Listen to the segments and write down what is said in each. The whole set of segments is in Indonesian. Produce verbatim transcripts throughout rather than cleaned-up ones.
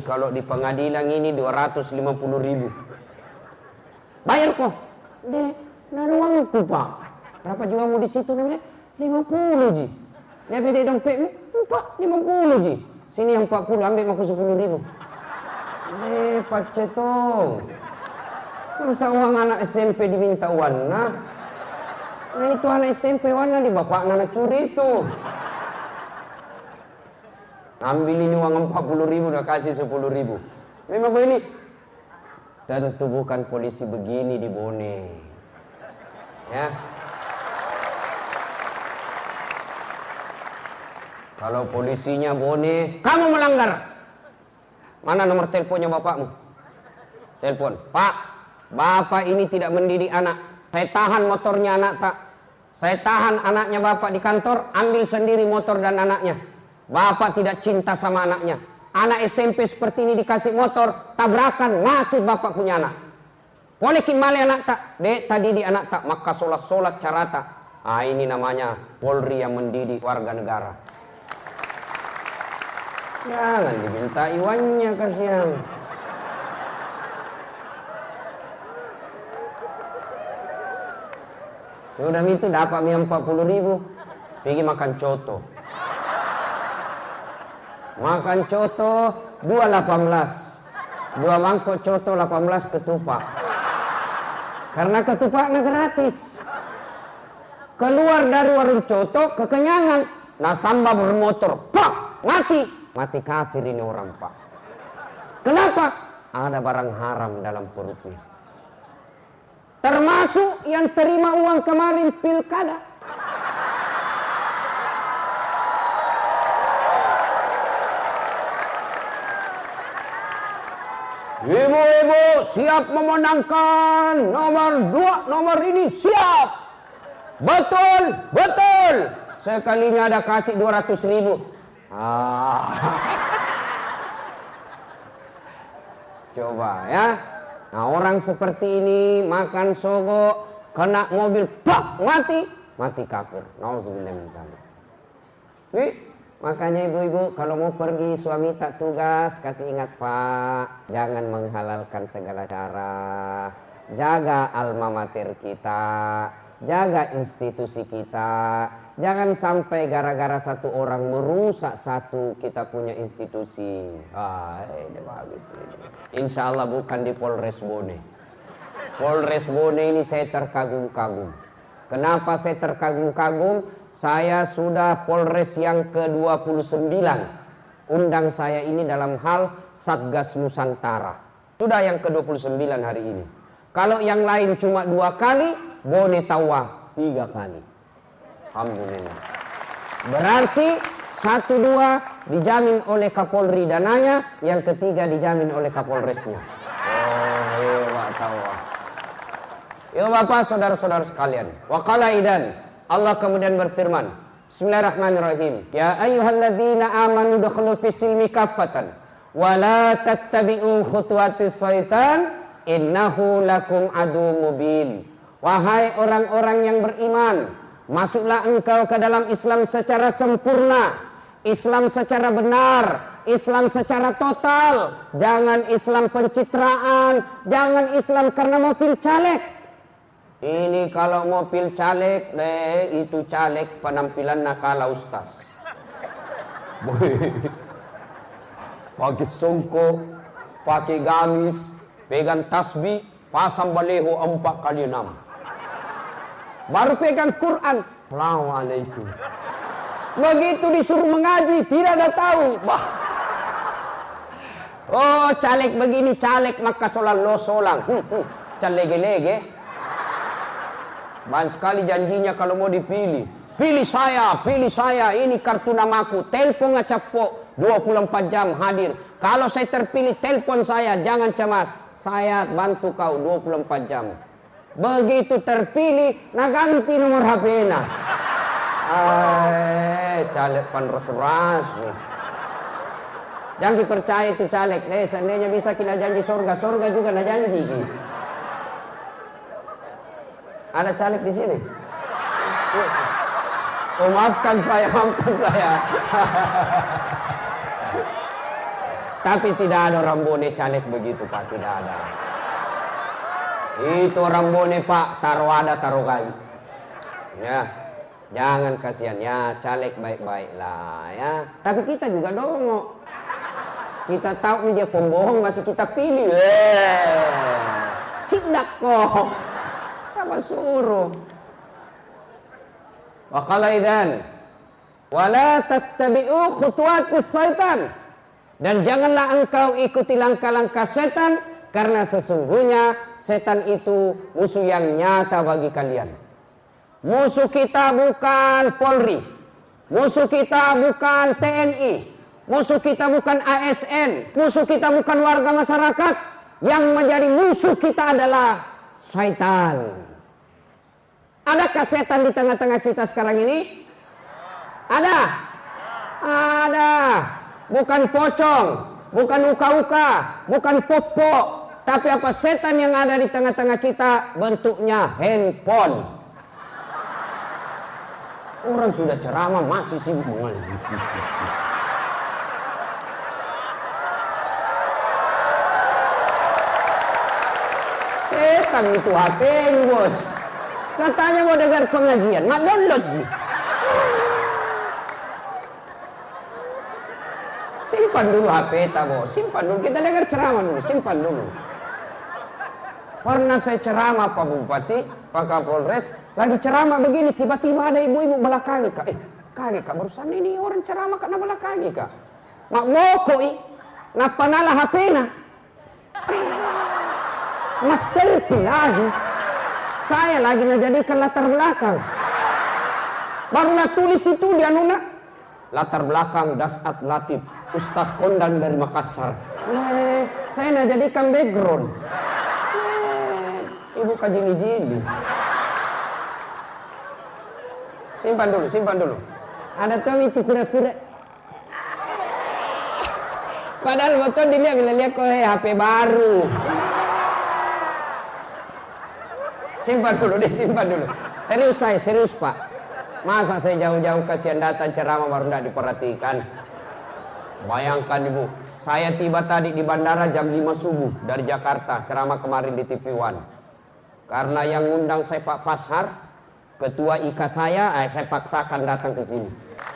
kalau di pengadilan ini dua ratus lima puluh ribu. Bayar kok? Deh, nggak ada uangku pak. Berapa juga mau di situ namanya? lima puluh ji. Lihat beda dompetmu? Pak, lima puluh ji. Sini yang empat puluh, ambil aku sepuluh ribu. Eh, Pak Cetong. Masa uang anak S M P diminta warna? Nah itu anak S M P warna di bapak anak curi itu. Ambil ini uang empat puluh ribu, udah kasih sepuluh ribu. Memang begini. Tentu bukan polisi begini di Bone. Ya. Kalau polisinya Bone, kamu melanggar. Mana nomor teleponnya bapakmu? Telepon. Pak, bapak ini tidak mendidik anak. Saya tahan motornya anak tak. Saya tahan anaknya bapak di kantor, ambil sendiri motor dan anaknya. Bapak tidak cinta sama anaknya. Anak S M P seperti ini dikasih motor, tabrakan, mati bapak punya anak. Boleh kimale anak tak? Dek, tadi di anak tak, maka sholat-sholat carata. Ah, ini namanya Polri yang mendidik warga negara. Jangan diminta iwannya, kasihan. Sudah itu dapat mie empat puluh ribu, pergi makan coto. Makan coto dua delapan belas, dua mangkok coto delapan belas ketupat. Karena ketupatnya gratis. Keluar dari warung coto kekenyangan, nasamba bermotor, pak, mati. Mati kafir ini orang pak. Kenapa? Ada barang haram dalam perutnya. Termasuk yang terima uang kemarin pilkada. Ibu-ibu siap memenangkan nomor dua, nomor ini siap. Betul, betul. Sekalinya ada kasih dua ratus ribu. Ah. Coba ya. Nah orang seperti ini makan sogo, kena mobil, pak, mati, mati kafir. Nauzubillah min dzalik. Nih, makanya ibu-ibu kalau mau pergi suami tak tugas, kasih ingat pak, jangan menghalalkan segala cara. Jaga alma mater kita, jaga institusi kita. Jangan sampai gara-gara satu orang merusak satu kita punya institusi. Ah, ini bagus ini. Insya Allah bukan di Polres Bone. Polres Bone ini saya terkagum-kagum. Kenapa saya terkagum-kagum? Saya sudah Polres yang ke dua puluh sembilan. Undang saya ini dalam hal Satgas Nusantara. Sudah yang ke dua puluh sembilan hari ini. Kalau yang lain cuma dua kali, Bone Tawa tiga kali. Alhamdulillah. Berarti satu dua dijamin oleh Kapolri dananya, yang ketiga dijamin oleh Kapolresnya. Oh, hebat Tawa. Ya Bapak, saudara-saudara sekalian. Wa qala idan. Allah kemudian berfirman. Bismillahirrahmanirrahim. Ya ayyuhalladzina amanu dukhulu fis-silmi kaffatan wa la tattabi'u khutuwatis syaitan innahu lakum adu mubin. Wahai orang-orang yang beriman, masuklah engkau ke dalam Islam secara sempurna, Islam secara benar, Islam secara total. Jangan Islam pencitraan, jangan Islam karena mau pilih caleg. Ini kalau mau pilih caleg, deh, itu caleg penampilan nakala ustaz. Pakai songkok, pakai gamis, pegang tasbih, pasang baleho empat kali enam. Baru pegang Quran. Assalamualaikum. Begitu disuruh mengaji, tidak ada tahu. Bah. Oh, caleg begini, caleg maka solang lo solang. Hmm, hmm. Calege-lege. Banyak sekali janjinya kalau mau dipilih. Pilih saya, pilih saya. Ini kartu namaku. Telepon ngacapo dua puluh empat jam hadir. Kalau saya terpilih, telepon saya. Jangan cemas. Saya bantu kau dua puluh empat jam. Begitu terpilih, nah ganti nomor H P-nya. Eh, caleg panras-ras. Jangan dipercaya itu caleg. Eh, seandainya bisa kita janji surga, surga juga nak janji. Ada caleg di sini? Oh, maafkan saya, maafkan saya. Tapi tidak ada orang bone caleg begitu Pak, tidak ada. Itu orang bone Pak, taruh ada taruh gai. Ya, jangan kasihan ya, caleg baik-baik lah ya. Tapi kita juga dongo. Kita tahu dia pembohong masih kita pilih. Eh, cidak kok. Sama suruh. Wa qala idzan wala tattabi'u khutuwatis syaitan. Dan janganlah engkau ikuti langkah-langkah setan, karena sesungguhnya setan itu musuh yang nyata bagi kalian. Musuh kita bukan Polri, musuh kita bukan T N I, musuh kita bukan A S N, musuh kita bukan warga masyarakat. Yang menjadi musuh kita adalah syaitan. Adakah setan di tengah-tengah kita sekarang ini? Ada? Ada. Bukan pocong, bukan uka-uka, bukan popo, tapi apa setan yang ada di tengah-tengah kita? Bentuknya handphone. Orang sudah ceramah masih sibuk mengalir. Setan itu H P bos. Katanya mau dengar pengajian, mak download ji. Simpan dulu H P tak bos, simpan dulu. Kita dengar ceramah dulu, simpan dulu. Pernah saya ceramah Pak Bupati, Pak Kapolres, lagi ceramah begini, tiba-tiba ada ibu-ibu belakangi kak. Eh, kaget kak, barusan ini orang ceramah karena belakangi kak. Mak mokoi, napanala H P-na. Mas selfie lagi. Saya lagi menjadikan latar belakang. Baru nak tulis itu dia nuna. Latar belakang Dasat Latif, Ustaz Kondan dari Makassar. Eh, saya nak jadikan background. Eh, ibu kaji izin. Simpan dulu, simpan dulu. Ada tuh itu pura-pura. Padahal betul dilihat, lihat kok H P baru. Simpan dulu deh, simpan dulu. Serius saya, serius Pak. Masa saya jauh-jauh kasihan datang ceramah baru tidak diperhatikan. Bayangkan ibu, saya tiba tadi di bandara jam lima subuh dari Jakarta, ceramah kemarin di T V One. Karena yang undang saya Pak Pashar, ketua I K A saya, eh, saya paksakan datang ke sini.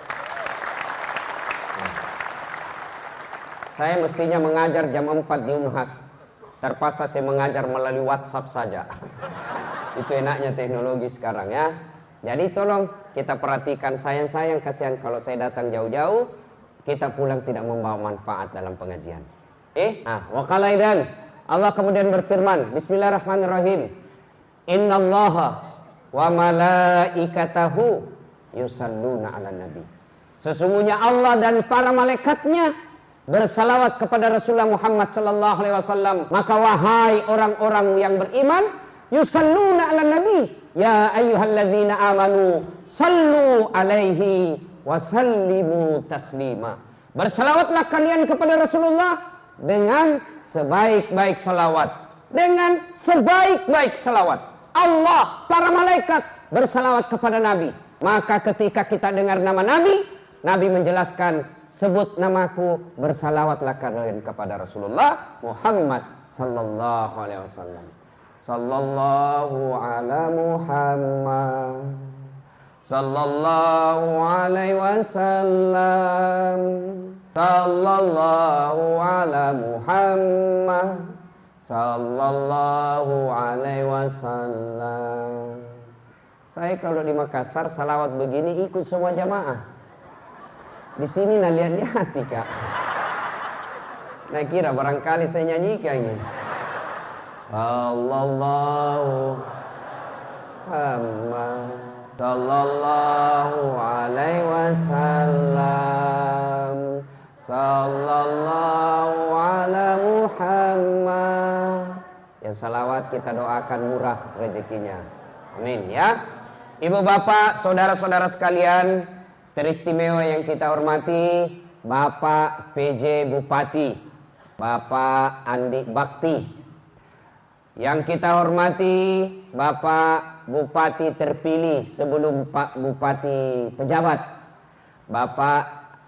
Saya mestinya mengajar jam empat di Unhas. Terpaksa saya mengajar melalui WhatsApp saja. Itu enaknya teknologi sekarang ya. Jadi tolong kita perhatikan, sayang-sayang kasihan kalau saya datang jauh-jauh, kita pulang tidak membawa manfaat dalam pengajian. Eh, ah, wa qala idzan Allah kemudian berfirman, Bismillahirrahmanirrahim. Innallaha wa malaikatahu yusalluna 'alan nabi. Sesungguhnya Allah dan para malaikatnya bersalawat kepada Rasulullah Muhammad sallallahu alaihi wasallam. Maka wahai orang-orang yang beriman, yusalluna 'alan nabi, ya ayyuhalladzina amanu sallu alaihi wa sallimu taslima. Bersalawatlah kalian kepada Rasulullah dengan sebaik-baik salawat, dengan sebaik-baik salawat. Allah, para malaikat bersalawat kepada Nabi. Maka ketika kita dengar nama Nabi, Nabi menjelaskan, sebut namaku, bersalawatlah kalian kepada Rasulullah Muhammad sallallahu alaihi wasallam. Sallallahu ala Muhammad sallallahu alaihi wasallam. Sallallahu ala Muhammad sallallahu alaihi wasallam. Saya kalau di Makassar salawat begini ikut semua jamaah. Di sini nah lihat-lihat kak. Nah kira barangkali saya nyanyikan ini. Sallallahu Muhammad sallallahu alaihi wasallam. Sallallahu ala Muhammad. Yang salawat kita doakan murah rezekinya. Amin ya. Ibu bapak, saudara-saudara sekalian, teristimewa yang kita hormati, Bapak P J Bupati, Bapak Andi Bakti. Yang kita hormati, Bapak Bupati terpilih sebelum Pak Bupati pejabat, Bapak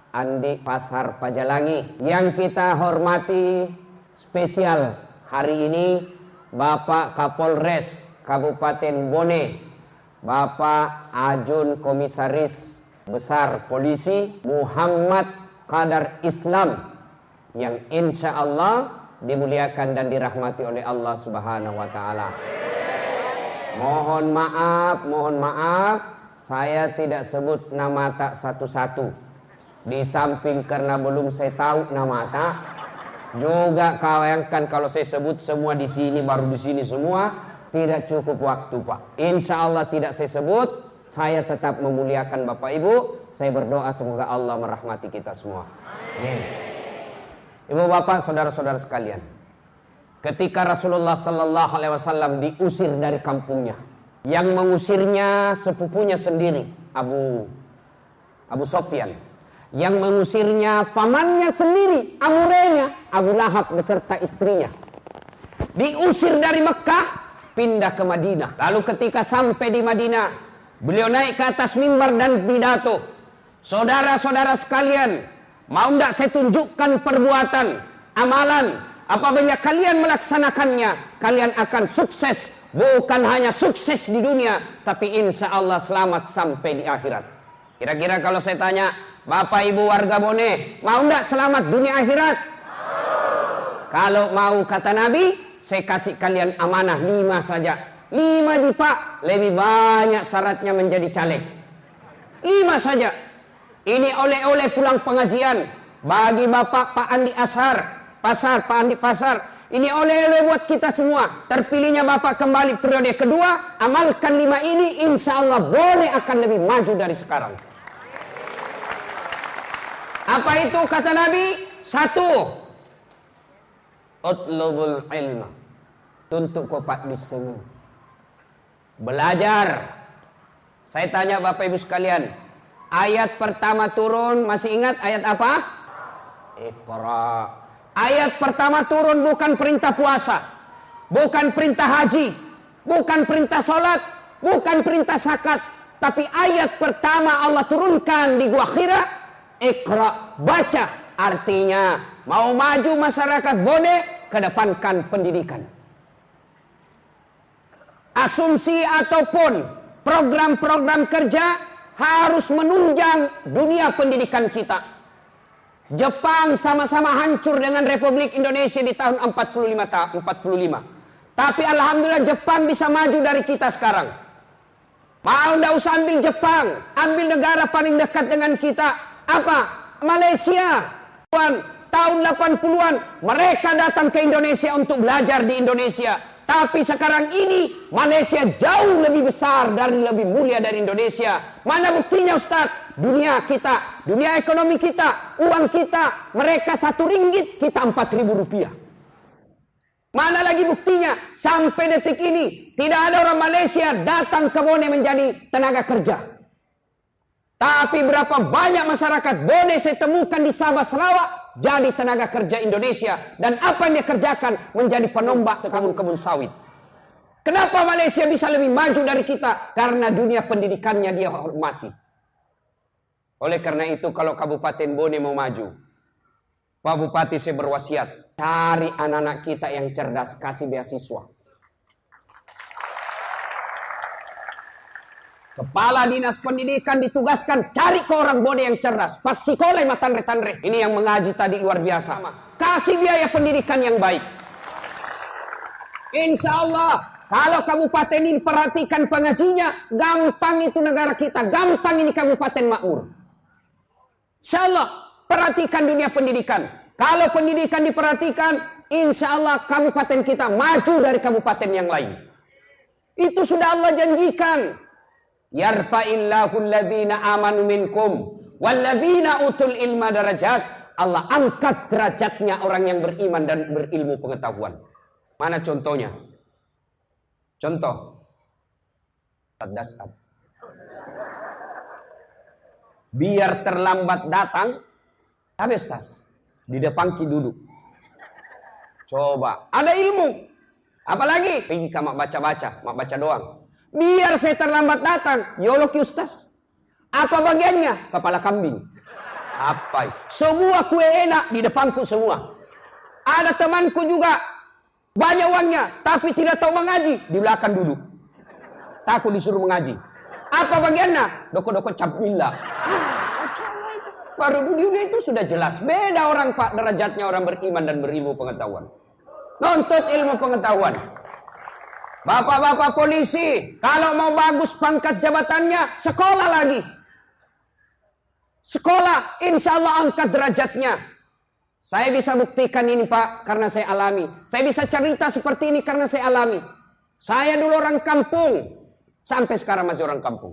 Andi Pasar Pajalangi. Yang kita hormati spesial hari ini Bapak Kapolres Kabupaten Bone, Bapak Ajun Komisaris Besar Polisi Muhammad Qadar Islam, yang insya Allah dimuliakan dan dirahmati oleh Allah Subhanahu wa Ta'ala. Mohon maaf, mohon maaf, saya tidak sebut nama tak satu-satu. Di samping karena belum saya tahu nama tak, juga bayangkan kalau saya sebut semua di sini, baru di sini semua, tidak cukup waktu, Pak. Insya Allah tidak saya sebut, saya tetap memuliakan Bapak Ibu. Saya berdoa semoga Allah merahmati kita semua. Amin. Ibu bapak, saudara-saudara sekalian, ketika Rasulullah Sallallahu Alaihi Wasallam diusir dari kampungnya, yang mengusirnya sepupunya sendiri, Abu Abu Sofyan, yang mengusirnya pamannya sendiri, amurenya, Abu Lahab beserta istrinya. Diusir dari Mekah, pindah ke Madinah. Lalu ketika sampai di Madinah, beliau naik ke atas mimbar dan pidato. Saudara-saudara sekalian, mau tidak saya tunjukkan perbuatan, amalan, apabila kalian melaksanakannya, kalian akan sukses. Bukan hanya sukses di dunia, tapi insya Allah selamat sampai di akhirat. Kira-kira kalau saya tanya, Bapak Ibu warga Bone, mau tidak selamat dunia akhirat? Kalau mau, kata Nabi, saya kasih kalian amanah lima saja. Lima di Pak, lebih banyak syaratnya menjadi caleg. Lima saja. Ini oleh-oleh pulang pengajian bagi Bapak Pak Andi Ashar, Pasar, Pak Andi Pasar. Ini oleh-oleh buat kita semua. Terpilihnya Bapak kembali periode kedua, amalkan lima ini, insya Allah boleh akan lebih maju dari sekarang. Apa itu kata Nabi? Satu, utlubul ilma, tuntut kopat disengeng. Belajar. Saya tanya Bapak Ibu sekalian, ayat pertama turun, masih ingat ayat apa? Iqra. Ayat pertama turun bukan perintah puasa, bukan perintah haji, bukan perintah sholat, bukan perintah zakat, tapi ayat pertama Allah turunkan di Gua Hira, Iqra, baca. Artinya mau maju masyarakat Bone, kedepankan pendidikan. Asumsi ataupun program-program kerja harus menunjang dunia pendidikan kita. Jepang sama-sama hancur dengan Republik Indonesia di tahun empat puluh lima. Tapi alhamdulillah Jepang bisa maju dari kita sekarang. Mau ndak usah ambil Jepang, ambil negara paling dekat dengan kita. Apa? Malaysia. Tahun delapan puluhan mereka datang ke Indonesia untuk belajar di Indonesia. Tapi sekarang ini Malaysia jauh lebih besar dan lebih mulia dari Indonesia. Mana buktinya Ustaz? Dunia kita, dunia ekonomi kita, uang kita, mereka satu ringgit, kita empat ribu rupiah. Mana lagi buktinya? Sampai detik ini tidak ada orang Malaysia datang ke Bone menjadi tenaga kerja. Tapi berapa banyak masyarakat Bone saya temukan di Sabah Sarawak jadi tenaga kerja Indonesia, dan apa yang dia kerjakan menjadi penombak kebun-kebun sawit. Kenapa Malaysia bisa lebih maju dari kita? Karena dunia pendidikannya dia hormati. Oleh karena itu kalau Kabupaten Bone mau maju, Pak Bupati saya berwasiat, cari anak-anak kita yang cerdas, kasih beasiswa. Kepala Dinas Pendidikan ditugaskan cari ke orang Bone yang cerdas. Pas sekolah matandre-tandre. Ini yang mengaji tadi luar biasa. Kasih biaya pendidikan yang baik. Insya Allah kalau kabupaten ini perhatikan pengajinya, gampang itu negara kita. Gampang ini kabupaten makmur. Insya Allah perhatikan dunia pendidikan. Kalau pendidikan diperhatikan, insya Allah kabupaten kita maju dari kabupaten yang lain. Itu sudah Allah janjikan. Yarfa'illahu alladhina amanu minkum walladhina utul ilma darajat. Allah angkat derajatnya orang yang beriman dan berilmu pengetahuan. Mana contohnya? Contoh Tadasat. Biar terlambat datang, habis tas di depan ki duduk. Coba, ada ilmu. Apalagi pergi ke mak baca-baca, mak baca doang. Biar saya terlambat datang, yoloki ustaz. Apa bagiannya? Kepala kambing. Apa? Semua kue enak di depanku semua. Ada temanku juga banyak uangnya, tapi tidak tahu mengaji, di belakang duduk. Takut disuruh mengaji. Apa bagiannya? Doko-doko capmila. Baru dunia itu sudah jelas. Beda orang pak derajatnya orang beriman dan berilmu pengetahuan. Nuntut ilmu pengetahuan. Bapak-bapak polisi, kalau mau bagus pangkat jabatannya, sekolah lagi. Sekolah, insya Allah angkat derajatnya. Saya bisa buktikan ini pak, karena saya alami. Saya bisa cerita seperti ini karena saya alami. Saya dulu orang kampung. Sampai sekarang masih orang kampung.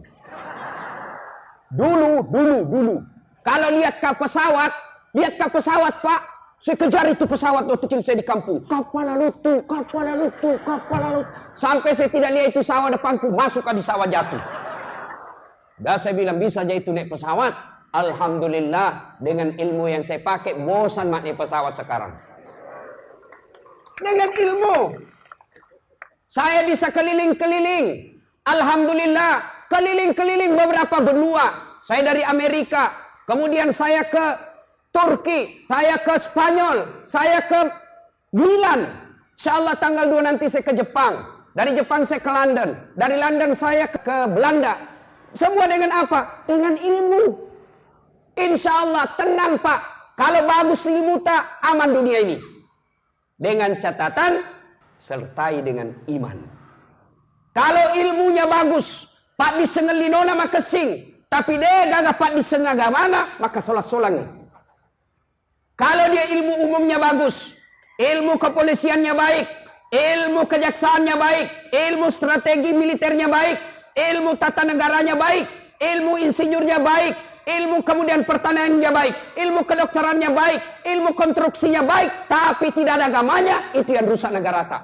Dulu, dulu, dulu. Kalau lihat ke pesawat, lihat ke pesawat pak, saya kejar itu pesawat waktu kecil saya di kampung. Kapal lutu, kapal lutu, kapal lutu. Sampai saya tidak lihat itu sawah depanku, masuk ke di sawah jatuh. Dan saya bilang bisa aja itu naik pesawat. Alhamdulillah dengan ilmu yang saya pakai, bosan mak naik pesawat sekarang. Dengan ilmu, saya bisa keliling-keliling. Alhamdulillah, keliling-keliling beberapa benua. Saya dari Amerika, kemudian saya ke Turki, saya ke Spanyol, saya ke Milan. Insyaallah tanggal dua nanti saya ke Jepang. Dari Jepang saya ke London. Dari London saya ke, ke Belanda. Semua dengan apa? Dengan ilmu. Insyaallah tenang pak. Kalau bagus ilmu tak, aman dunia ini. Dengan catatan, sertai dengan iman. Kalau ilmunya bagus, pak disengelinona maka sing. Tapi dia gak pak disengaga mana, maka solat-solangi. Kalau dia ilmu umumnya bagus, ilmu kepolisiannya baik, ilmu kejaksaannya baik, ilmu strategi militernya baik, ilmu tata negaranya baik, ilmu insinyurnya baik, ilmu kemudian pertaniannya baik, ilmu kedokterannya baik, ilmu konstruksinya baik, tapi tidak ada agamanya, itu yang rusak negara tak.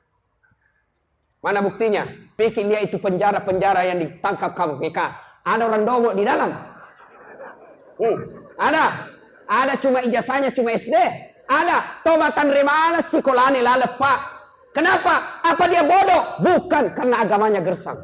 Mana buktinya? Pikir dia itu penjara-penjara yang ditangkap K P K. Ada orang dongok di dalam. Hmm, ada. Ada cuma ijazahnya cuma S D. Ada. Tobatan remana sekolahnya lalep pak. Kenapa? Apa dia bodoh? Bukan karena agamanya gersang.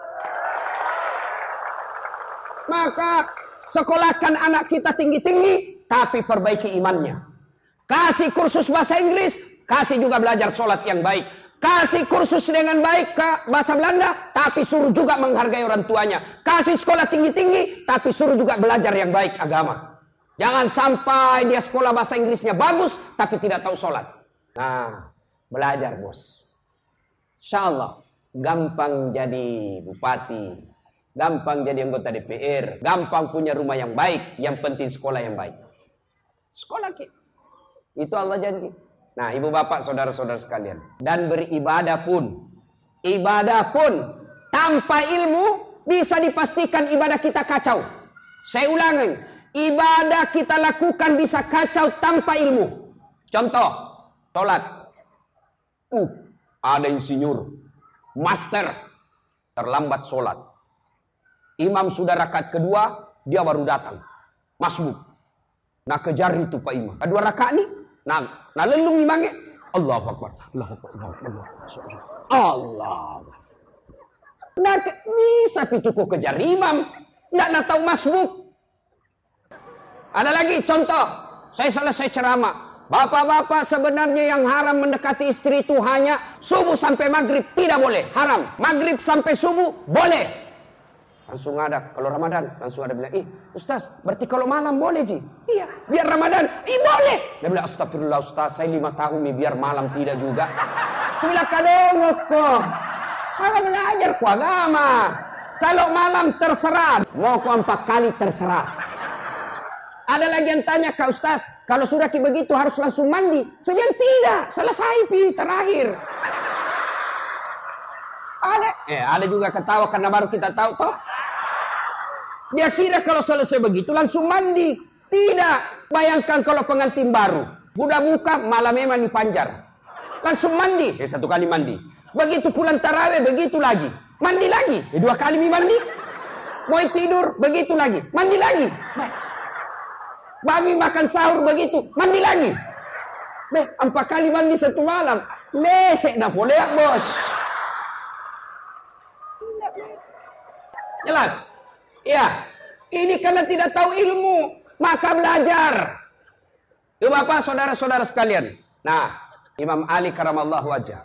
Maka sekolahkan anak kita tinggi-tinggi, tapi perbaiki imannya. Kasih kursus bahasa Inggris, kasih juga belajar sholat yang baik. Kasih kursus dengan baik ke bahasa Belanda, tapi suruh juga menghargai orang tuanya. Kasih sekolah tinggi-tinggi, tapi suruh juga belajar yang baik agama. Jangan sampai dia sekolah bahasa Inggrisnya bagus, tapi tidak tahu sholat. Nah, belajar bos. Insya Allah, gampang jadi bupati, gampang jadi anggota D P R, gampang punya rumah yang baik, yang penting sekolah yang baik. Sekolah ki. Itu Allah janji. Nah, ibu bapak, saudara-saudara sekalian. Dan beribadah pun. Ibadah pun. Tanpa ilmu, bisa dipastikan ibadah kita kacau. Saya ulangi. Ibadah kita lakukan bisa kacau tanpa ilmu. Contoh. Sholat. Uh, ada insinyur. Master. Terlambat sholat. Imam sudah rakaat kedua, dia baru datang. Masbuk. Nah, kejar itu Pak Imam. Kedua rakaat nih. Nah, nah lelung imamnya. Allahu Akbar. Allahu Akbar. Allah. Allah. Nah, bisa pituku kejar imam. Nggak nak tahu masbuk. Ada lagi contoh. Saya selesai ceramah. Bapak-bapak sebenarnya yang haram mendekati istri itu hanya subuh sampai maghrib. Tidak boleh. Haram. Maghrib sampai subuh boleh. Langsung ada, kalau Ramadan, langsung ada bilang, ih Ustaz, berarti kalau malam boleh Ji? Iya, biar Ramadan, ih boleh. Dia bilang, astagfirullah Ustaz, saya lima tahun nih, biar malam tidak juga. Dia bilang, kadang kok. Maka belajar ku agama. Kalau malam terserah, mau ku empat kali terserah. Ada lagi yang tanya ke Ustaz, kalau sudah kayak begitu harus langsung mandi. Saya bilang, tidak, selesai pilih terakhir. Ada, eh ada juga ketawa karena baru kita tahu toh. Dia kira kalau selesai begitu langsung mandi. Tidak. Bayangkan kalau pengantin baru. Udah buka malam memang dipanjar. Langsung mandi. Eh, satu kali mandi. Begitu pulang tarawih begitu lagi. Mandi lagi. Eh, dua kali mandi. Mau tidur begitu lagi. Mandi lagi. Bagi makan sahur begitu. Mandi lagi. Beh, empat kali mandi satu malam. Lesek dah boleh bos. Jelas? Ya, ini karena tidak tahu ilmu. Maka belajar. Ibu bapak, saudara-saudara sekalian. Nah, Imam Ali karamallahu wajah.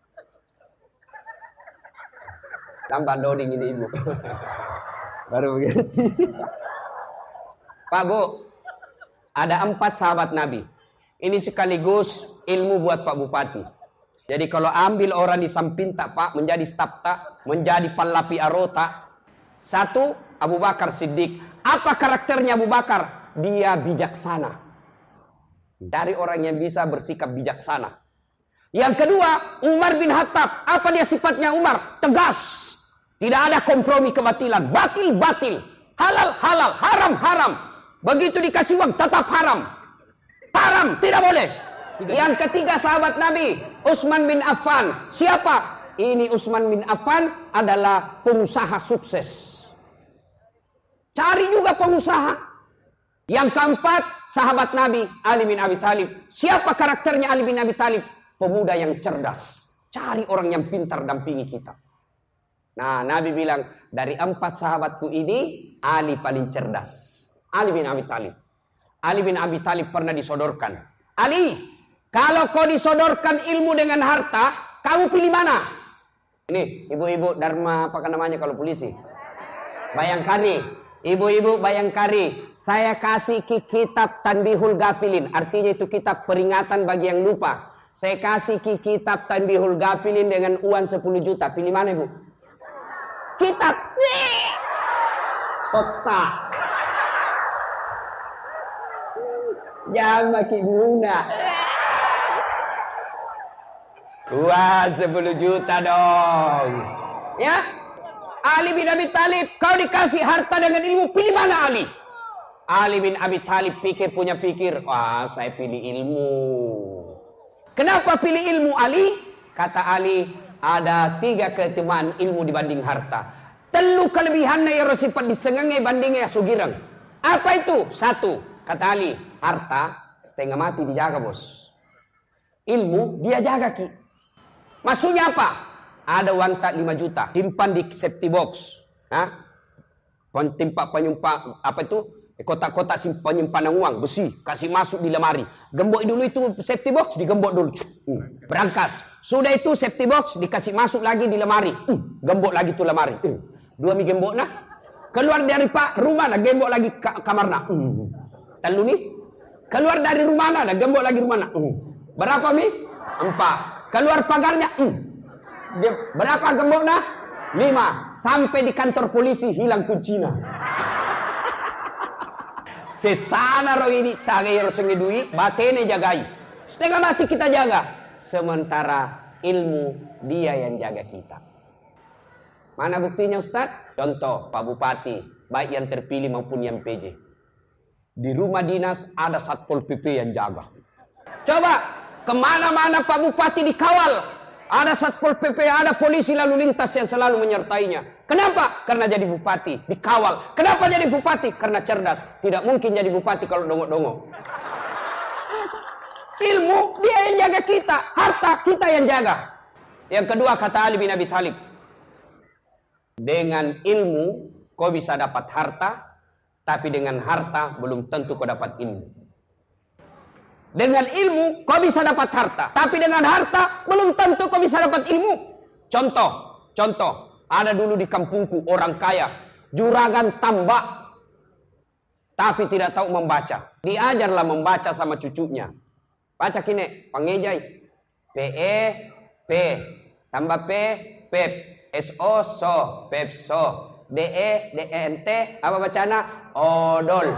Tambah loading ini ibu. Baru mengerti. Pak Bu, ada empat sahabat Nabi. Ini sekaligus ilmu buat Pak Bupati. Jadi kalau ambil orang di samping tak Pak, menjadi staf tak, menjadi palapi arota. Satu, Abu Bakar Siddiq. Apa karakternya Abu Bakar? Dia bijaksana. Dari orang yang bisa bersikap bijaksana. Yang kedua, Umar bin Khattab. Apa dia sifatnya Umar? Tegas. Tidak ada kompromi kebatilan. Batil, batil. Halal, halal. Haram, haram. Begitu dikasih uang, tetap haram. Haram, tidak boleh. Yang ketiga sahabat Nabi, Utsman bin Affan. Siapa? Ini Utsman bin Affan adalah pengusaha sukses. Cari juga pengusaha. Yang keempat, sahabat Nabi, Ali bin Abi Thalib. Siapa karakternya Ali bin Abi Thalib? Pemuda yang cerdas. Cari orang yang pintar dampingi kita. Nah, Nabi bilang, dari empat sahabatku ini, Ali paling cerdas. Ali bin Abi Thalib. Ali bin Abi Thalib pernah disodorkan. Ali, kalau kau disodorkan ilmu dengan harta, kamu pilih mana? Ini, ibu-ibu Dharma, apa namanya kalau polisi? Bayangkari. Ibu-ibu Bayangkari. Saya kasih kitab Tanbihul Ghafilin. Artinya itu kitab peringatan bagi yang lupa. Saya kasih kitab Tanbihul Ghafilin dengan uang sepuluh juta. Pilih mana ibu? Kitab. Sota. Jangan makin guna. Uang sepuluh juta dong. Ya. Ali bin Abi Thalib. Kau dikasih harta dengan ilmu. Pilih mana Ali? Ali bin Abi Thalib pikir punya pikir. Wah, saya pilih ilmu. Kenapa pilih ilmu Ali? Kata Ali, ada tiga keutamaan ilmu dibanding harta. Telu kelebihannya yang bersifat disengangai bandingnya sugirang. Apa itu? Satu. Kata Ali, harta setengah mati dijaga bos. Ilmu dia jaga ki. Maksudnya apa? Ada uang tak lima juta, simpan di safety box. Hah? Tempat penyimpan apa itu? Kotak-kotak penyimpanan uang besi, kasih masuk di lemari. Gembok dulu itu safety box, digembok dulu. Uh, berangkas. Sudah itu safety box dikasih masuk lagi di lemari. Uh, gembok lagi tu lemari. Uh, dua mi gembok nah. Keluar dari pak rumah nah, gembok lagi ka kamar nah. Uh. Telu nih. Keluar dari rumah nah, gembok lagi rumah nah. Uh. Berapa mi? Empat. Keluar pagarnya. Uh. Berapa gembok nah? Lima. Sampai di kantor polisi hilang kuncinya. Sesana roh ini cagai rosengi duit, batene jagai. Setengah mati kita jaga. Sementara ilmu dia yang jaga kita. Mana buktinya Ustaz? Contoh Pak Bupati, baik yang terpilih maupun yang P J. Di rumah dinas ada Satpol P P yang jaga. Coba kemana-mana Pak Bupati dikawal. Ada Satpol P P, ada polisi lalu lintas yang selalu menyertainya. Kenapa? Karena jadi bupati, dikawal. Kenapa jadi bupati? Karena cerdas. Tidak mungkin jadi bupati kalau dongok-dongok. Ilmu, dia yang jaga kita. Harta, kita yang jaga. Yang kedua, kata Ali bin Abi Thalib. Dengan ilmu, kau bisa dapat harta. Tapi dengan harta, belum tentu kau dapat ilmu. Dengan ilmu, kau bisa dapat harta. Tapi dengan harta, belum tentu kau bisa dapat ilmu. Contoh, contoh. Ada dulu di kampungku orang kaya. Juragan tambak. Tapi tidak tahu membaca. Diajarlah membaca sama cucunya. Baca kini, pangejai. P E, P. Tambah P, Pep. S O, So. Pep, So. D E, D E N T. Apa bacana? Odol.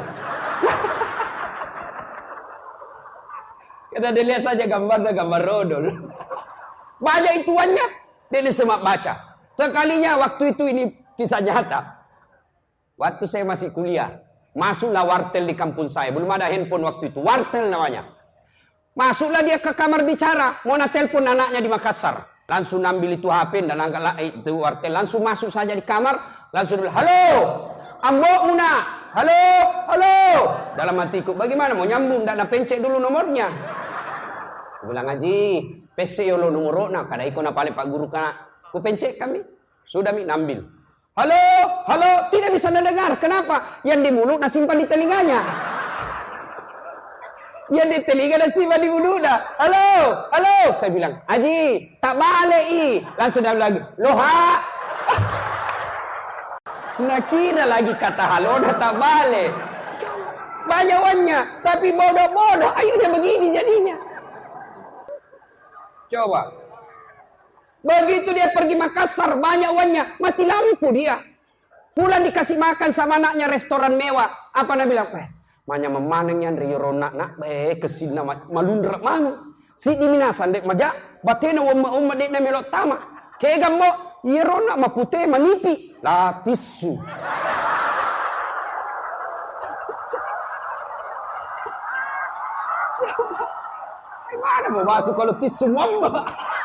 Kita dilihat saja gambarnya, gambar odol. Baca ituannya, dia semak baca. Sekalinya waktu itu ini kisah nyata. Waktu saya masih kuliah, masuklah wartel di kampung saya. Belum ada handphone waktu itu, wartel namanya. Masuklah dia ke kamar bicara, mau telepon anaknya di Makassar. Langsung ambil itu H P dan angkatlah itu wartel. Langsung masuk saja di kamar, langsung bilang, halo, Ambo Muna, halo, halo. Dalam hatiku, bagaimana mau nyambung? Tidak ada pencet dulu nomornya. Aku bilang ngaji, P C lo nomor nah, kada ikut na pale Pak Guru kana. Ku pencet kami. Sudah mi nambil. Halo, halo, tidak bisa mendengar. Kenapa? Yang di mulut nah simpan di telinganya. Yang di telinga dan si mandi wudu dah. Halo, halo. Saya bilang, Haji, tak balik i. Langsung dah lagi, loha. Nak kira lagi kata halo dah tak balik. Banyak wannya, tapi bodoh-bodoh. Akhirnya begini jadinya. Coba. Begitu dia pergi Makassar, banyak wannya, mati lampu dia. Pulang dikasih makan sama anaknya restoran mewah. Apa nak bilang? Eh, manya memaneng yang riorona nak be kesina malundra manu. Si diminasan dek maja, batena umma umma dek na melot tama. Kega mo irona mapute manipi la tisu. Gimana mau masuk kalau tisu mamba?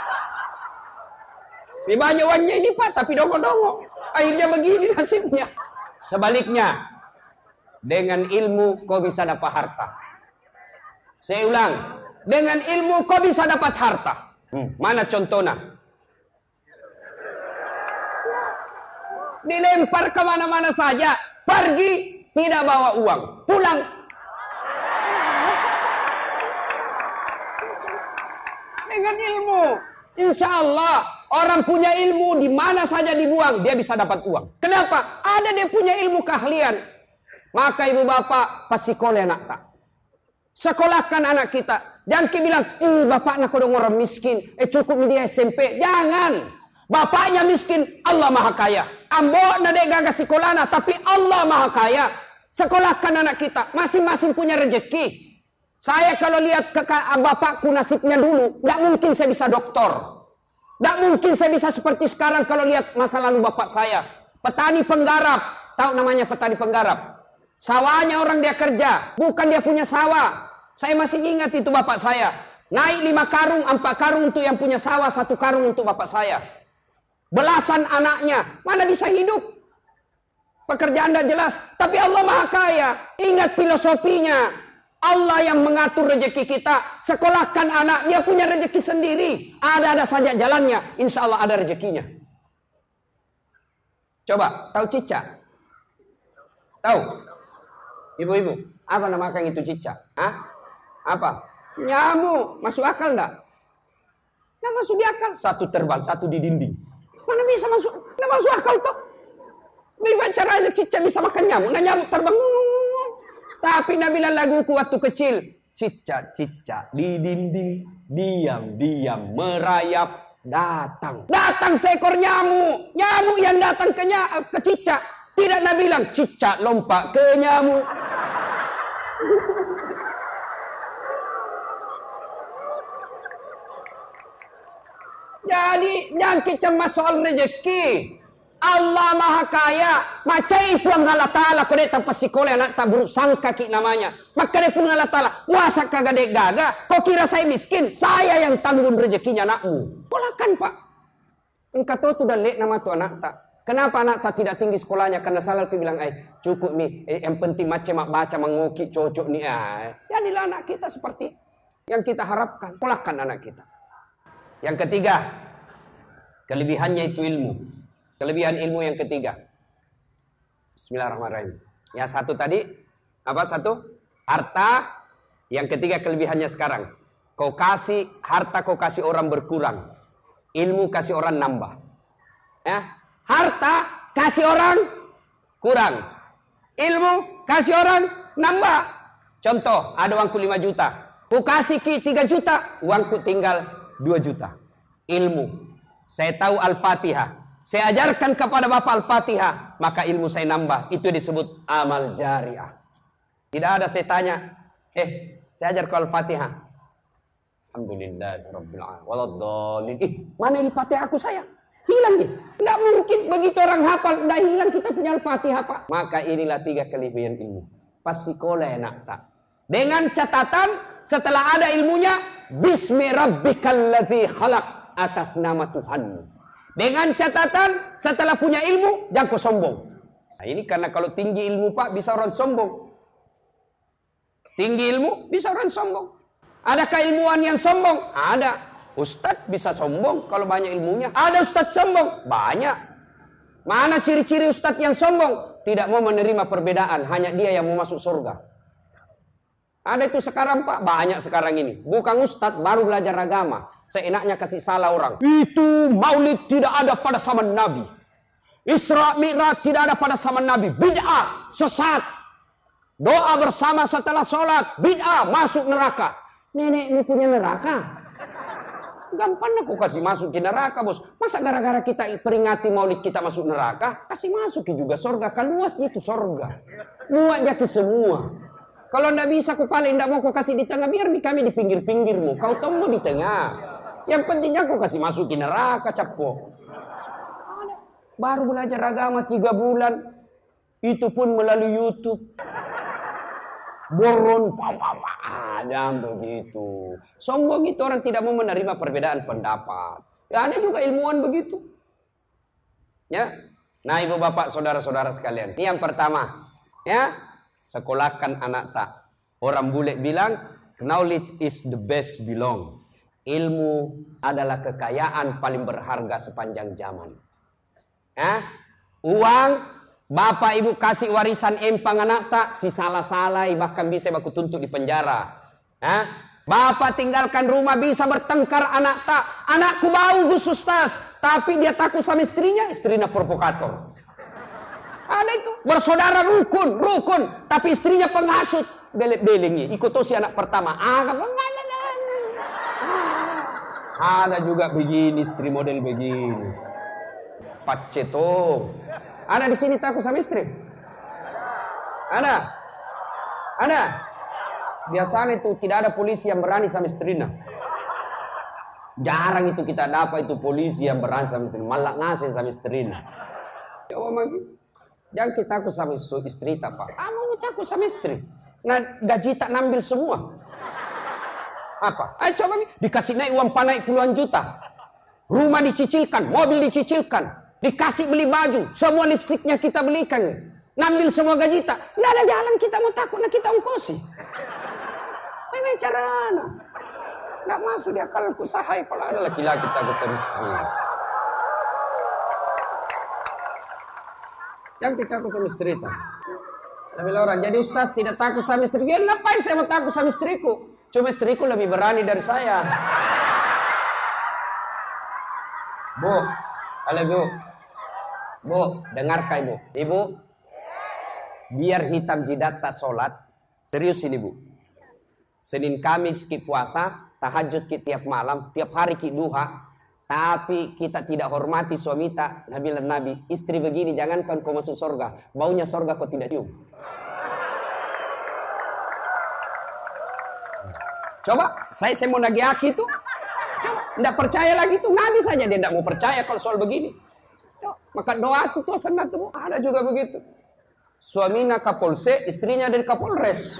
Di banyak wannya ini Pak, tapi dongo-dongo. Akhirnya begini nasibnya. Sebaliknya, dengan ilmu kau bisa dapat harta. Saya ulang, dengan ilmu kau bisa dapat harta. Hmm, mana contohnya? Dilempar kemana-mana saja, pergi tidak bawa uang, pulang. Dengan ilmu, insya Allah orang punya ilmu di mana saja dibuang dia bisa dapat uang. Kenapa? Ada dia punya ilmu keahlian. Maka ibu bapak pasti sekolah anak tak. Sekolahkan anak kita. Jangan kita bilang, eh bapak nak kodong orang miskin, eh cukup dia S M P. Jangan. Bapaknya miskin, Allah maha kaya. Ambo nadek gagas sekolahna, tapi Allah maha kaya. Sekolahkan anak kita. Masing-masing punya rezeki. Saya kalau lihat ke bapakku nasibnya dulu, nggak mungkin saya bisa doktor. Nggak mungkin saya bisa seperti sekarang kalau lihat masa lalu bapak saya. Petani penggarap. Tahu namanya petani penggarap? Sawahnya orang dia kerja. Bukan dia punya sawah. Saya masih ingat itu bapak saya. Naik lima karung, empat karung untuk yang punya sawah, satu karung untuk bapak saya. Belasan anaknya. Mana bisa hidup? Pekerjaan tidak jelas. Tapi Allah maha kaya. Ingat filosofinya. Allah yang mengatur rezeki kita. Sekolahkan anak, dia punya rezeki sendiri. Ada-ada saja jalannya, insya Allah ada rezekinya. Coba, tahu cicak? Tahu? Ibu-ibu, apa namakan itu cicak? Hah? Apa? Nyamuk, masuk akal enggak? Nggak masuk di akal. Satu terbang, satu di dinding. Mana bisa masuk? Nggak masuk akal toh. Bagaimana caranya cicak bisa makan nyamuk? Nah nyamuk terbang. Tapi Nabila laguku waktu kecil. Cicak-cicak di dinding. Diam-diam merayap. Datang. Datang seekor nyamuk. Nyamuk yang datang ke, ny- ke cicak. Tidak Nabi bilang. Cicak lompat ke nyamuk. Jadi jangan cemas soal rezeki. Allah maha kaya. Macam itu yang Allah Ta'ala. Kau dia tanpa sekolah anak tak buruk sangka ki namanya. Maka dia pun Allah Ta'ala. Masa kagak dek gaga. Kau kira saya miskin? Saya yang tanggung rezekinya anakmu. Sekolahkan Pak. Engkau tahu tu dah lek nama tu anak tak. Kenapa anak tak tidak tinggi sekolahnya? Karena salah tu bilang, eh cukup nih. Eh, yang penting macam mak baca mengukik cocok nih. Ah. Jadilah anak kita seperti yang kita harapkan. Sekolahkan anak kita. Yang ketiga. Kelebihannya itu ilmu. Kelebihan ilmu yang ketiga. Bismillahirrahmanirrahim. Yang satu tadi, apa satu? Harta. Yang ketiga kelebihannya sekarang. Kau kasih, harta kau kasih orang berkurang. Ilmu kasih orang nambah. Ya. Harta kasih orang kurang. Ilmu kasih orang nambah. Contoh, ada uangku lima juta. Ku kasih ki tiga juta, uangku tinggal dua juta. Ilmu. Saya tahu Al-Fatihah. Saya ajarkan kepada Bapak Al-Fatihah, maka ilmu saya nambah. Itu disebut amal jariah. Tidak ada saya tanya, eh, saya ajar kau Al-Fatihah. Alhamdulillahirabbil alamin. Waladhdallin. Eh, mana Al-Fatihah aku saya? Hilang dia. Enggak mungkin begitu orang hafal udah hilang kita punya Al-Fatihah, Pak. Maka inilah tiga kelebihan ilmu. Pasti sekolah enak tak. Dengan catatan setelah ada ilmunya, bismi rabbikal ladzi khalaq, atas nama Tuhanmu. Dengan catatan, setelah punya ilmu, jangan kau sombong. Nah, ini karena kalau tinggi ilmu Pak, bisa orang sombong. Tinggi ilmu, bisa orang sombong. Adakah ilmuwan yang sombong? Ada. Ustadz bisa sombong kalau banyak ilmunya. Ada ustadz sombong? Banyak. Mana ciri-ciri ustadz yang sombong? Tidak mau menerima perbedaan. Hanya dia yang mau masuk surga. Ada itu sekarang Pak, banyak sekarang ini. Bukan ustadz, baru belajar agama. Seenaknya kasih salah orang. Itu maulid tidak ada pada zaman Nabi. Isra Mi'raj tidak ada pada zaman Nabi. Bid'ah, sesat. Doa bersama setelah sholat, bid'ah, masuk neraka. Nenek ini punya neraka. Gampang aku kasih masuk ke neraka, bos. Masa gara-gara kita peringati maulid kita masuk neraka? Kasih masuk juga surga. Kan luas itu surga. Muat ke semua. Kalau ndak bisa aku paling ndak mau kau kasih di tengah, biar kami di pinggir-pinggirmu. Kau temu di tengah. Yang pentingnya kau kasih masuk ke neraka, capko. Baru belajar agama tiga bulan. Itu pun melalui YouTube. Boron, apa-apa ada begitu. Sombong itu orang tidak mau menerima perbedaan pendapat. Ya, ada juga ilmuwan begitu. Ya. Nah, ibu bapak, saudara-saudara sekalian. Ini yang pertama. Ya, sekolahkan anak tak. Orang bule bilang, knowledge is the best belong. Ilmu adalah kekayaan paling berharga sepanjang zaman. Ya, uang. Bapak ibu kasih warisan empang anak tak, si salah-salah bahkan bisa baku tuntut di penjara. Hah? Bapak tinggalkan rumah bisa bertengkar anak tak. Anakku bau Gus Ustaz, tapi dia takut sama istrinya, istrinya provokator. Ada itu, bersaudara rukun, rukun, tapi istrinya penghasut, belek-belengnya, ikut si anak pertama. Ah, ada juga begini, istri model begini. Pacetong. Ada di sini takut sama istri? Ada? Ada? Biasanya itu tidak ada polisi yang berani sama istrinya. Jarang itu kita dapat itu polisi yang berani sama istrinya. Malah ngasih sama istrinya. Jangan kita takut sama istri tak Pak. Ah, mau takut sama istri. Nah, gaji tak nambil semua. Apa? Ayo coba nih. Dikasih naik uang naik puluhan juta. Rumah dicicilkan, mobil dicicilkan. Dikasih beli baju, semua lipstiknya kita belikan. Ngambil semua gaji tak. Nggak ada jalan kita mau takut, nah kita ongkosi. Ini cara nah. Nggak masuk dia kalau ku sahai kalau ada laki-laki takut sama istri. Yang kita takut sama istri tak. Tapi orang jadi ustaz tidak takut sama istri. Ya ngapain saya mau takut sama istriku? Cuma istriku lebih berani dari saya. Bu, halo Bu. Bu, dengarkan Ibu. Ibu, biar hitam jidat tak sholat. Serius ini Bu. Senin Kamis ki puasa, tahajud ki tiap malam, tiap hari ki duha. Tapi kita tidak hormati suami tak. Nabi dan Nabi, istri begini jangankan kau masuk surga. Baunya surga kau tidak cium. Coba, saya, saya mau nagih aki itu. Tidak percaya lagi tuh. Nabi saja dia tidak mau percaya kalau soal begini. Maka doa itu tuh senat tuh ada juga begitu. Suaminya Kapolsek, istrinya dari Kapolres.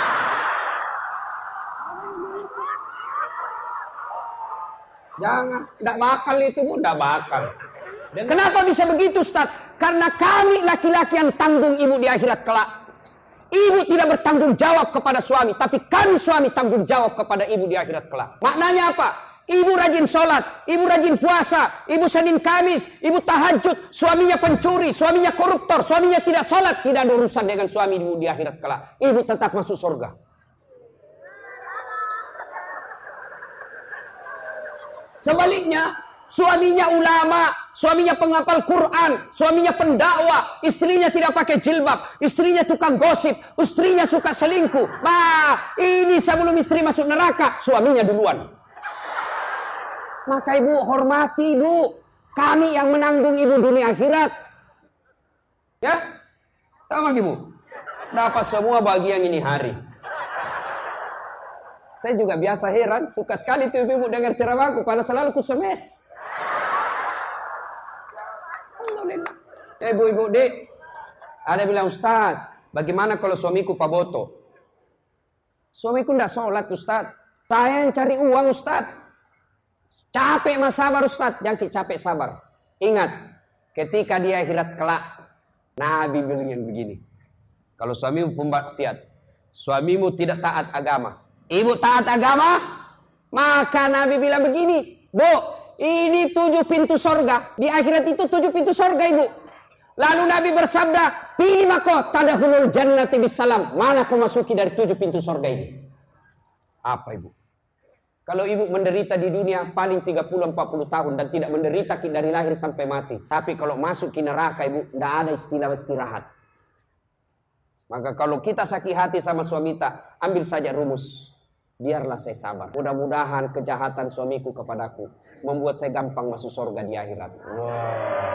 Jangan, tidak bakal itu Bu, tidak bakal. Dan kenapa bisa begitu Ustaz? Karena kami laki-laki yang tanggung ibu di akhirat kelak. Ibu tidak bertanggung jawab kepada suami, tapi kami suami tanggung jawab kepada ibu di akhirat kelak. Maknanya apa? Ibu rajin sholat, ibu rajin puasa, ibu Senin Kamis, ibu tahajud, suaminya pencuri, suaminya koruptor, suaminya tidak sholat, tidak ada urusan dengan suami ibu di akhirat kelak. Ibu tetap masuk surga. Sebaliknya, suaminya ulama, suaminya penghafal Quran, suaminya pendakwah, istrinya tidak pakai jilbab, istrinya tukang gosip, istrinya suka selingkuh. Bah, ini sebelum istri masuk neraka, suaminya duluan. Maka ibu hormati ibu. Kami yang menanggung ibu dunia akhirat. Ya? Tahu ibu? Dapat semua bagian ini hari. Saya juga biasa heran. Suka sekali tuh ibu dengar ceramahku. Karena selalu ku semes. Alhamdulillah. Ibu-ibu dek. Ada bilang, Ustaz, bagaimana kalau suamiku paboto? Suamiku tidak sholat Ustaz. Saya yang cari uang Ustaz. Capek mas sabar Ustaz. Jangan capek sabar. Ingat. Ketika dia akhirat kelak. Nabi bilang begini. Kalau suamimu pembaksiat. Suamimu tidak taat agama. Ibu taat agama. Maka Nabi bilang begini. Bu. Ini tujuh pintu sorga. Di akhirat itu tujuh pintu sorga ibu. Lalu Nabi bersabda, pilih mako tadahulul jannati bisalam. Mana kau masuki dari tujuh pintu surga ini? Apa ibu? Kalau ibu menderita di dunia paling tiga puluh sampai empat puluh tahun dan tidak menderita dari lahir sampai mati. Tapi kalau masuk ke neraka ibu, tidak ada istilah istirahat. Maka kalau kita sakit hati sama suami kita, ambil saja rumus. Biarlah saya sabar. Mudah-mudahan kejahatan suamiku kepadaku membuat saya gampang masuk surga di akhirat. Wow.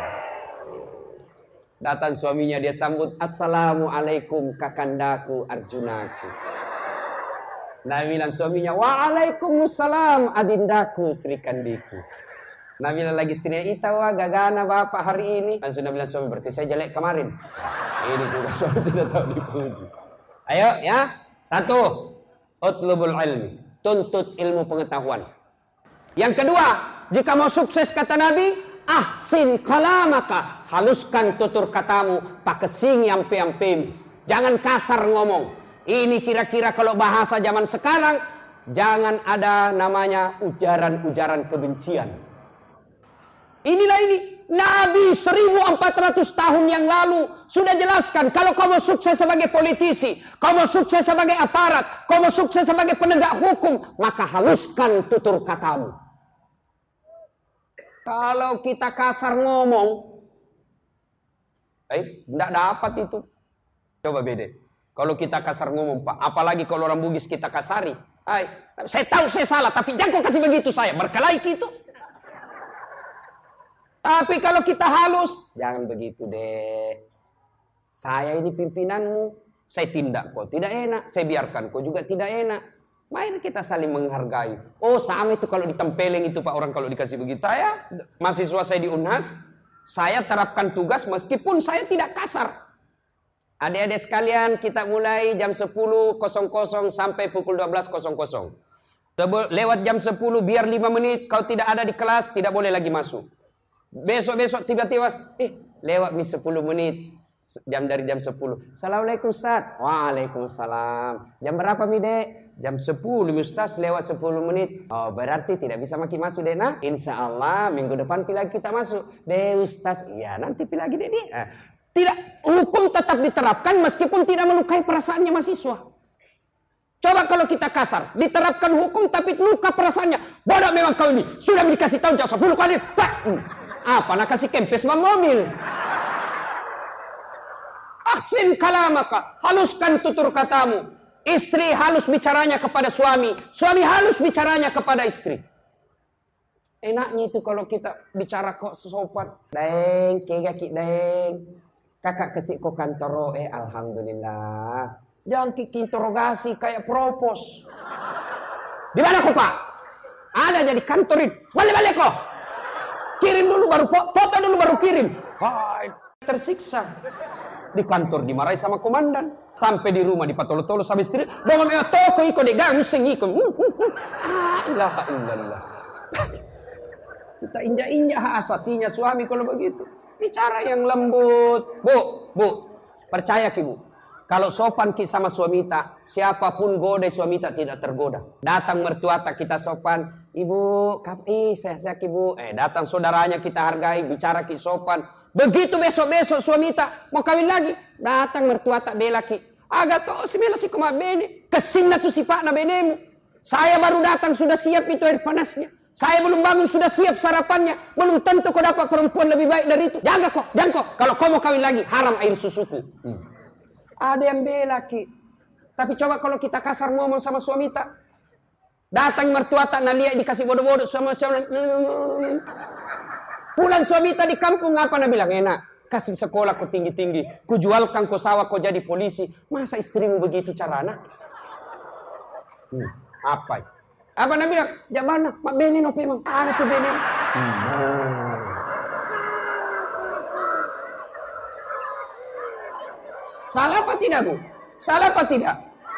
Datang suaminya, dia sambut, assalamualaikum kakandaku Arjunaku. Nabi bilang suaminya, waalaikumsalam adindaku Sri Kandiku. Nabi bilang lagi istrinya, itawa gagana bapak hari ini. Langsung Nabi bilang suami, berarti saya jelek kemarin. Ini juga suami tidak tahu dipuji. Ayo ya, satu, utlubul ilmi, tuntut ilmu pengetahuan. Yang kedua, jika mau sukses kata Nabi, ahsin kalamaka, haluskan tutur katamu, pakesing yampe-yampem. Jangan kasar ngomong. Ini kira-kira kalau bahasa zaman sekarang, jangan ada namanya ujaran-ujaran kebencian. Inilah ini, Nabi seribu empat ratus tahun yang lalu sudah jelaskan, kalau kamu sukses sebagai politisi, kamu sukses sebagai aparat, kamu sukses sebagai penegak hukum, maka haluskan tutur katamu. Kalau kita kasar ngomong, eh, tidak dapat itu. Coba beda. Kalau kita kasar ngomong, Pak, apalagi kalau orang Bugis kita kasari. Ay, saya tahu saya salah, tapi jangan kau kasih begitu saya, berkelahi gitu. Tapi kalau kita halus, jangan begitu deh. Saya ini pimpinanmu, saya tindak kau tidak enak, saya biarkan kau juga tidak enak. Mari kita saling menghargai. Oh sama itu kalau ditempeleng itu Pak orang kalau dikasih begitu. Saya mahasiswa saya di Unhas, saya terapkan tugas meskipun saya tidak kasar. Adik-adik sekalian, kita mulai jam sepuluh sampai pukul dua belas. Lewat jam sepuluh biar lima menit kau tidak ada di kelas, tidak boleh lagi masuk. Besok-besok tiba-tiba eh lewat mi sepuluh menit. Jam dari jam sepuluh. Assalamualaikum Ustaz. Waalaikumsalam. Jam berapa mi dek? Jam sepuluh Ustaz, lewat sepuluh menit. Oh berarti tidak bisa makin masuk dek nah. Insya Allah minggu depan pi lagi kita masuk. Dek Ustaz. Iya nanti pi lagi dek. Eh, tidak, hukum tetap diterapkan meskipun tidak melukai perasaannya mahasiswa. Coba kalau kita kasar, diterapkan hukum tapi luka perasaannya. Bodoh memang kau ini. Sudah dikasih tahu jam sepuluh kali. Apa nak kasih kempes ban mobil? Aksin kalamaka, haluskan tutur katamu. Istri halus bicaranya kepada suami, suami halus bicaranya kepada istri. Enaknya itu kalau kita bicara kok sopan. Deng, kegaki deng. Kakak kasih kok kantor, eh alhamdulillah. Jangan interogasi kayak propos. Di mana kok Pak? Ada jadi kantorin. Balik-balik kok. Kirim dulu baru foto dulu baru kirim. Hai, tersiksa. Di kantor dimarahi sama komandan, sampai di rumah dipatolo-tolo sama istri. Bawa memang toko iko de gangsing iko. Ah, ilaha illallah. Kita injak-injak asasinya suami kalau begitu. Bicara yang lembut. Bu, bu, percaya ki bu. Kalau sopan ki sama suami ta, siapapun goda suami ta tidak tergoda. Datang mertua ta kita sopan, ibu, kapi, sehat-sehat ibu. Eh, datang saudaranya kita hargai, bicara ki sopan. Begitu besok-besok suami tak mau kawin lagi, datang mertua tak bela ki. Agak toh si bela si koma bene. Kesina tu sifat na benemu. Saya baru datang sudah siap itu air panasnya. Saya belum bangun sudah siap sarapannya. Belum tentu kau dapat perempuan lebih baik dari itu. Jaga kok, jangan kok. Kalau kau mau kawin lagi, haram air susuku. Hmm. Ada yang bela ki. Tapi coba kalau kita kasar ngomong sama suami tak. Datang mertua tak na lihat dikasih bodoh-bodoh sama suami. Pulang suami tadi kampung apa nak bilang enak. Kasih sekolah kau tinggi-tinggi. Ku jualkan kau sawah kau jadi polisi. Masa istrimu begitu carana? Hmm, apa? Apa nak bilang? Jangan mak Beni no memang. Ada tuh Beni. Hmm. Salah apa tidak bu? Salah apa tidak?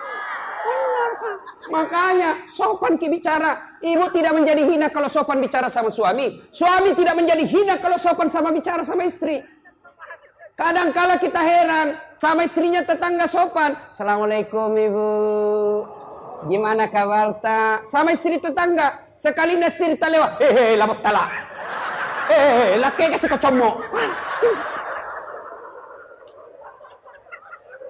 Makanya sopan ki bicara. Ibu tidak menjadi hina kalau sopan bicara sama suami. Suami tidak menjadi hina kalau sopan sama bicara sama istri. Kadang-kala kita heran sama istrinya tetangga sopan. Assalamualaikum ibu. Gimana kabar ta? Sama istri tetangga. Sekali istri tak lewat. Hehe labot talak. Hehe laki kasih kau comok.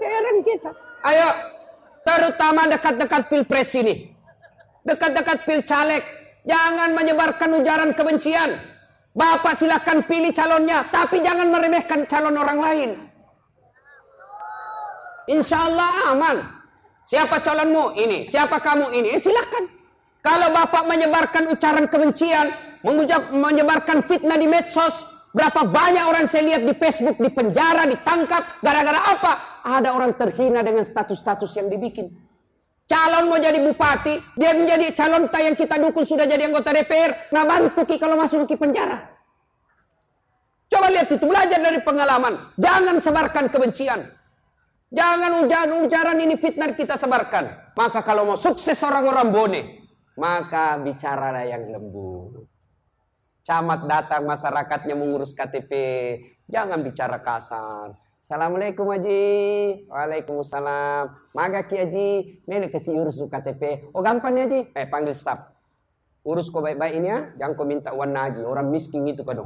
Heran kita. Ayo, terutama dekat-dekat pilpres ini. Dekat-dekat pilcaleg. Jangan menyebarkan ujaran kebencian. Bapak silakan pilih calonnya, tapi jangan meremehkan calon orang lain. Insya Allah aman. Siapa calonmu? Ini. Siapa kamu? Ini. Eh, silakan. Kalau Bapak menyebarkan ucapan kebencian, mengucap, menyebarkan fitnah di medsos, berapa banyak orang saya lihat di Facebook, di penjara, ditangkap, gara-gara apa? Ada orang terhina dengan status-status yang dibikin. Calon mau jadi bupati, dia menjadi calon yang kita dukung sudah jadi anggota D P R, nggak bantu ki kalau masuk ke penjara. Coba lihat itu, belajar dari pengalaman. Jangan sebarkan kebencian. Jangan ujaran-ujaran ini fitnah kita sebarkan. Maka kalau mau sukses orang-orang bone, maka bicaralah yang lembut. Camat datang, masyarakatnya mengurus K T P, jangan bicara kasar. Assalamualaikum Haji. Waalaikumsalam. Maga Ki Haji, nenek kasih urus K T P. Oh gampang ya Haji. Eh panggil staf. Urus kau baik-baik ini ya, jangan kau minta uang Haji. Orang miskin itu kau dong.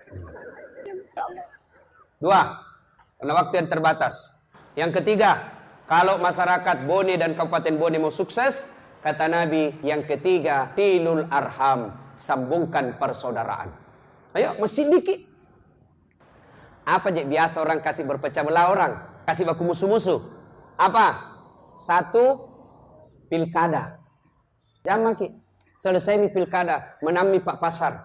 Dua, karena waktu yang terbatas. Yang ketiga, kalau masyarakat Bone dan Kabupaten Bone mau sukses, kata Nabi, yang ketiga, tilul arham, sambungkan persaudaraan. Ayo, masih dikit. Apa je biasa orang kasih berpecah belah orang, kasih baku musuh-musuh. Apa? Satu, pilkada. Jangan ki, selesai nih pilkada, menang nih Pak Pasar.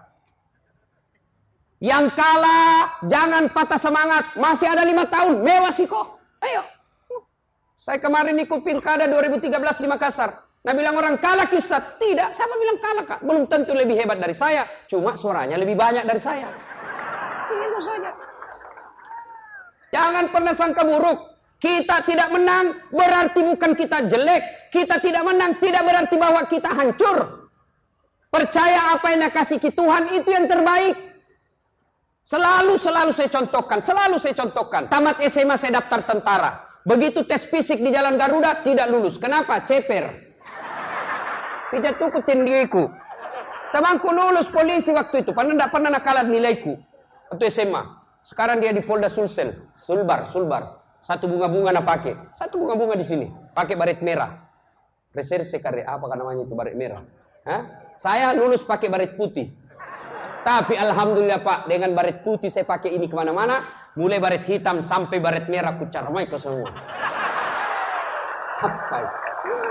Yang kalah, jangan patah semangat. Masih ada lima tahun, mewah sih kok. Ayo. Saya kemarin ikut pilkada dua ribu tiga belas di Makassar. Nah bilang orang kalah ki Ustaz. Tidak, siapa bilang kalah kak? Belum tentu lebih hebat dari saya. Cuma suaranya lebih banyak dari saya. Itu saja. Jangan pernah sangka buruk. Kita tidak menang berarti bukan kita jelek. Kita tidak menang tidak berarti bahwa kita hancur. Percaya apa yang dikasih Tuhan itu yang terbaik. Selalu, selalu saya contohkan, selalu saya contohkan. Tamat S M A saya daftar tentara. Begitu tes fisik di Jalan Garuda, tidak lulus. Kenapa? Ceper. Pijat tuku tinggiku. Temanku lulus polisi waktu itu. Pernah tidak pernah nakalat nilaiku. Waktu S M A. Sekarang dia di Polda Sulsel. Sulbar, Sulbar. Satu bunga-bunga nak pakai. Satu bunga-bunga di sini. Pakai baret merah. Reserse karya. Apa namanya itu baret merah? Hah? Saya lulus pakai baret putih. Tapi alhamdulillah Pak, dengan baret putih saya pakai ini kemana-mana, mulai baret hitam sampai baret merah ku carmai ke semua. Apa itu?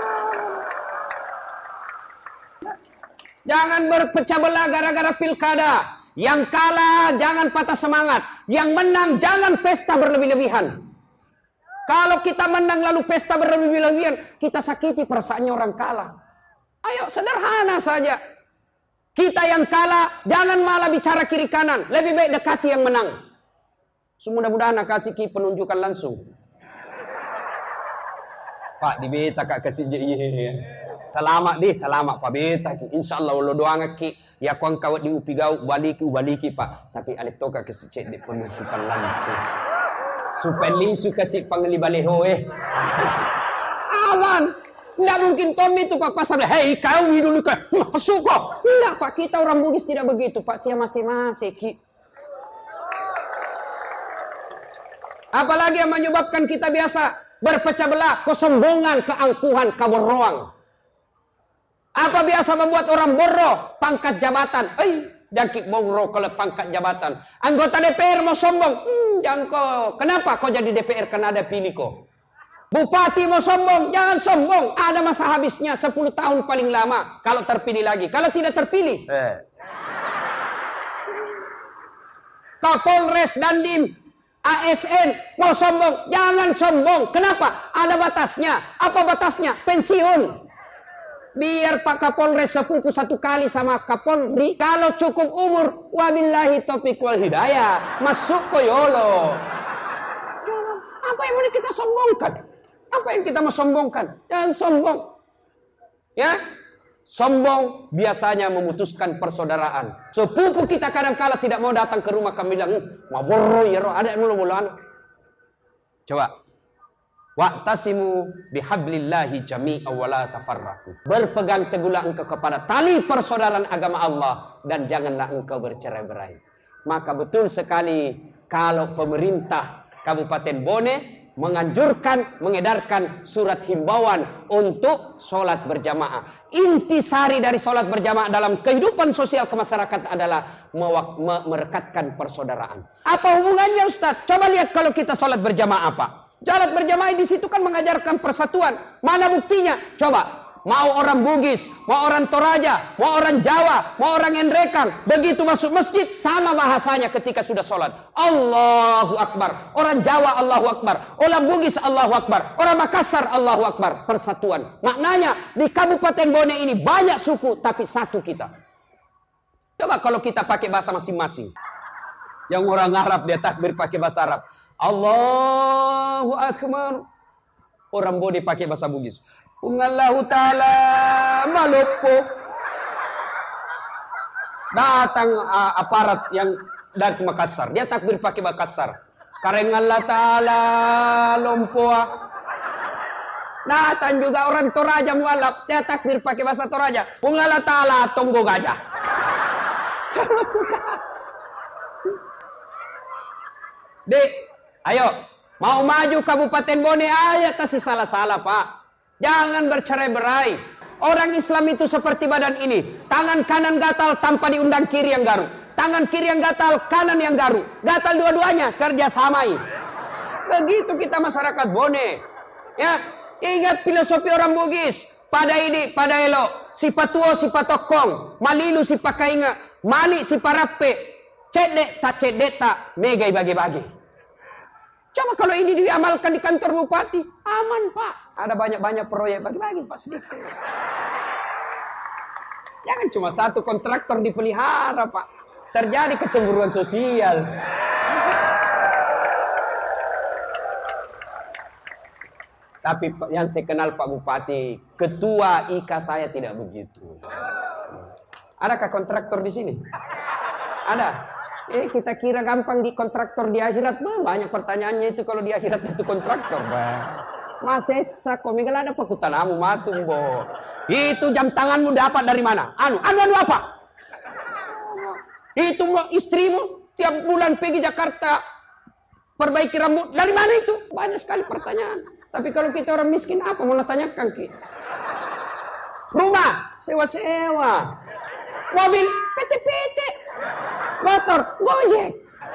Jangan berpecah belah gara-gara pilkada. Yang kalah jangan patah semangat. Yang menang jangan pesta berlebih-lebihan. Kalau kita menang lalu pesta berlebih-lebihan, kita sakiti perasaannya orang kalah. Ayo sederhana saja. Kita yang kalah, jangan malah bicara kiri kanan. Lebih baik dekati yang menang. Semudah-mudahan nak kasih ki penunjukan langsung. Pak, di beta kak kasih je iya. Selamat deh, selamat Pak beta ki. Insyaallah Allah doang ki. Ya kuang kawat di upi gau baliki baliki Pak. Tapi alif toka kasih cek di penunjukan langsung. Supaya lisu kasih panggil baleho eh. Aman. Tidak mungkin Tommy itu Pak Pasar. Hei kau dulu kan. Masuk kok. Tidak Pak. Kita orang Bugis tidak begitu Pak. Siapa masing-masing. Apalagi yang menyebabkan kita biasa berpecah belah. Kesombongan, keangkuhan, kaborroang. Apa biasa membuat orang borro? Pangkat jabatan. Eh, jangkik borro kalau pangkat jabatan. Anggota D P R mau sombong. Hmm, jangan kau. Kenapa kau jadi D P R? Karena ada pilih kau. Bupati mau sombong, jangan sombong. Ada masa habisnya sepuluh tahun paling lama. Kalau terpilih lagi. Kalau tidak terpilih. Eh. Kapolres Dandim, A S N mau sombong. Jangan sombong. Kenapa? Ada batasnya. Apa batasnya? Pensiun. Biar Pak Kapolres sepupu satu kali sama Kapolri. Kalau cukup umur, wabillahi taufiq wal hidayah. Masuk koyolo. Apa yang boleh kita sombongkan? Apa yang kita mau sombongkan? Jangan sombong. Ya, sombong biasanya memutuskan persaudaraan. Sepupu kita kadang-kala tidak mau datang ke rumah kami bilang, mau borro ya roh, ada mulu bulan. Coba. Wa'tasimu bihablillahi jami'a wa la tafarraqu. Berpegang teguhlah engkau kepada tali persaudaraan agama Allah dan janganlah engkau bercerai-berai. Maka betul sekali kalau pemerintah Kabupaten Bone menganjurkan, mengedarkan surat himbauan untuk sholat berjamaah. Intisari dari sholat berjamaah dalam kehidupan sosial kemasyarakatan adalah merekatkan persaudaraan. Apa hubungannya Ustaz? Coba lihat kalau kita sholat berjamaah apa? Sholat berjamaah di situ kan mengajarkan persatuan. Mana buktinya? Coba. Mau orang Bugis, mau orang Toraja, mau orang Jawa, mau orang Endrekang, begitu masuk masjid sama bahasanya ketika sudah sholat. Allahu Akbar. Orang Jawa Allahu Akbar, orang Bugis Allahu Akbar, orang Makassar Allahu Akbar. Persatuan. Maknanya di Kabupaten Bone ini banyak suku tapi satu kita. Coba kalau kita pakai bahasa masing-masing. Yang orang Arab dia takbir pakai bahasa Arab. Allahu Akbar. Orang Bone pakai bahasa Bugis. Ungallahu ta'ala malupo. Datang uh, aparat yang dari Makassar. Dia takbir pakai Makassar. Karengallah ta'ala lompoa. Datang juga orang Toraja mualaf. Dia takbir pakai bahasa Toraja. Ungallah ta'ala tonggo gajah. Coba juga. Dek, ayo. Mau maju Kabupaten Bone aja. Tas salah-salah Pak. Jangan bercerai-berai. Orang Islam itu seperti badan ini. Tangan kanan gatal tanpa diundang kiri yang garuk. Tangan kiri yang gatal, kanan yang garuk. Gatal dua-duanya, kerjasamai. Begitu kita masyarakat Bone. Ya, ingat filosofi orang Bugis. Pada ini, pada elo. Si patuo, si patokong. Malilu, si pakainga. Mali, si parape. Cedek, tak cedek, tak. Megai bagi-bagi. Coba kalau ini diamalkan di kantor bupati, aman Pak. Ada banyak-banyak proyek bagi-bagi Pak sedikit. Jangan cuma satu kontraktor dipelihara Pak. Terjadi kecemburuan sosial. Tapi yang saya kenal Pak Bupati, ketua I K A saya tidak begitu. Adakah kontraktor di sini? Ada. Eh kita kira gampang di kontraktor di akhirat. Bah, banyak pertanyaannya itu kalau di akhirat itu kontraktor. Masesa komikal ada pakutanamu matung bo. Itu jam tanganmu dapat dari mana? Anu, anu anu apa? Itu istrimu tiap bulan pergi Jakarta perbaiki rambut. Dari mana itu? Banyak sekali pertanyaan. Tapi kalau kita orang miskin apa mau tanyakan ki? Rumah sewa-sewa. Mobil P T P T. Motor, Gojek.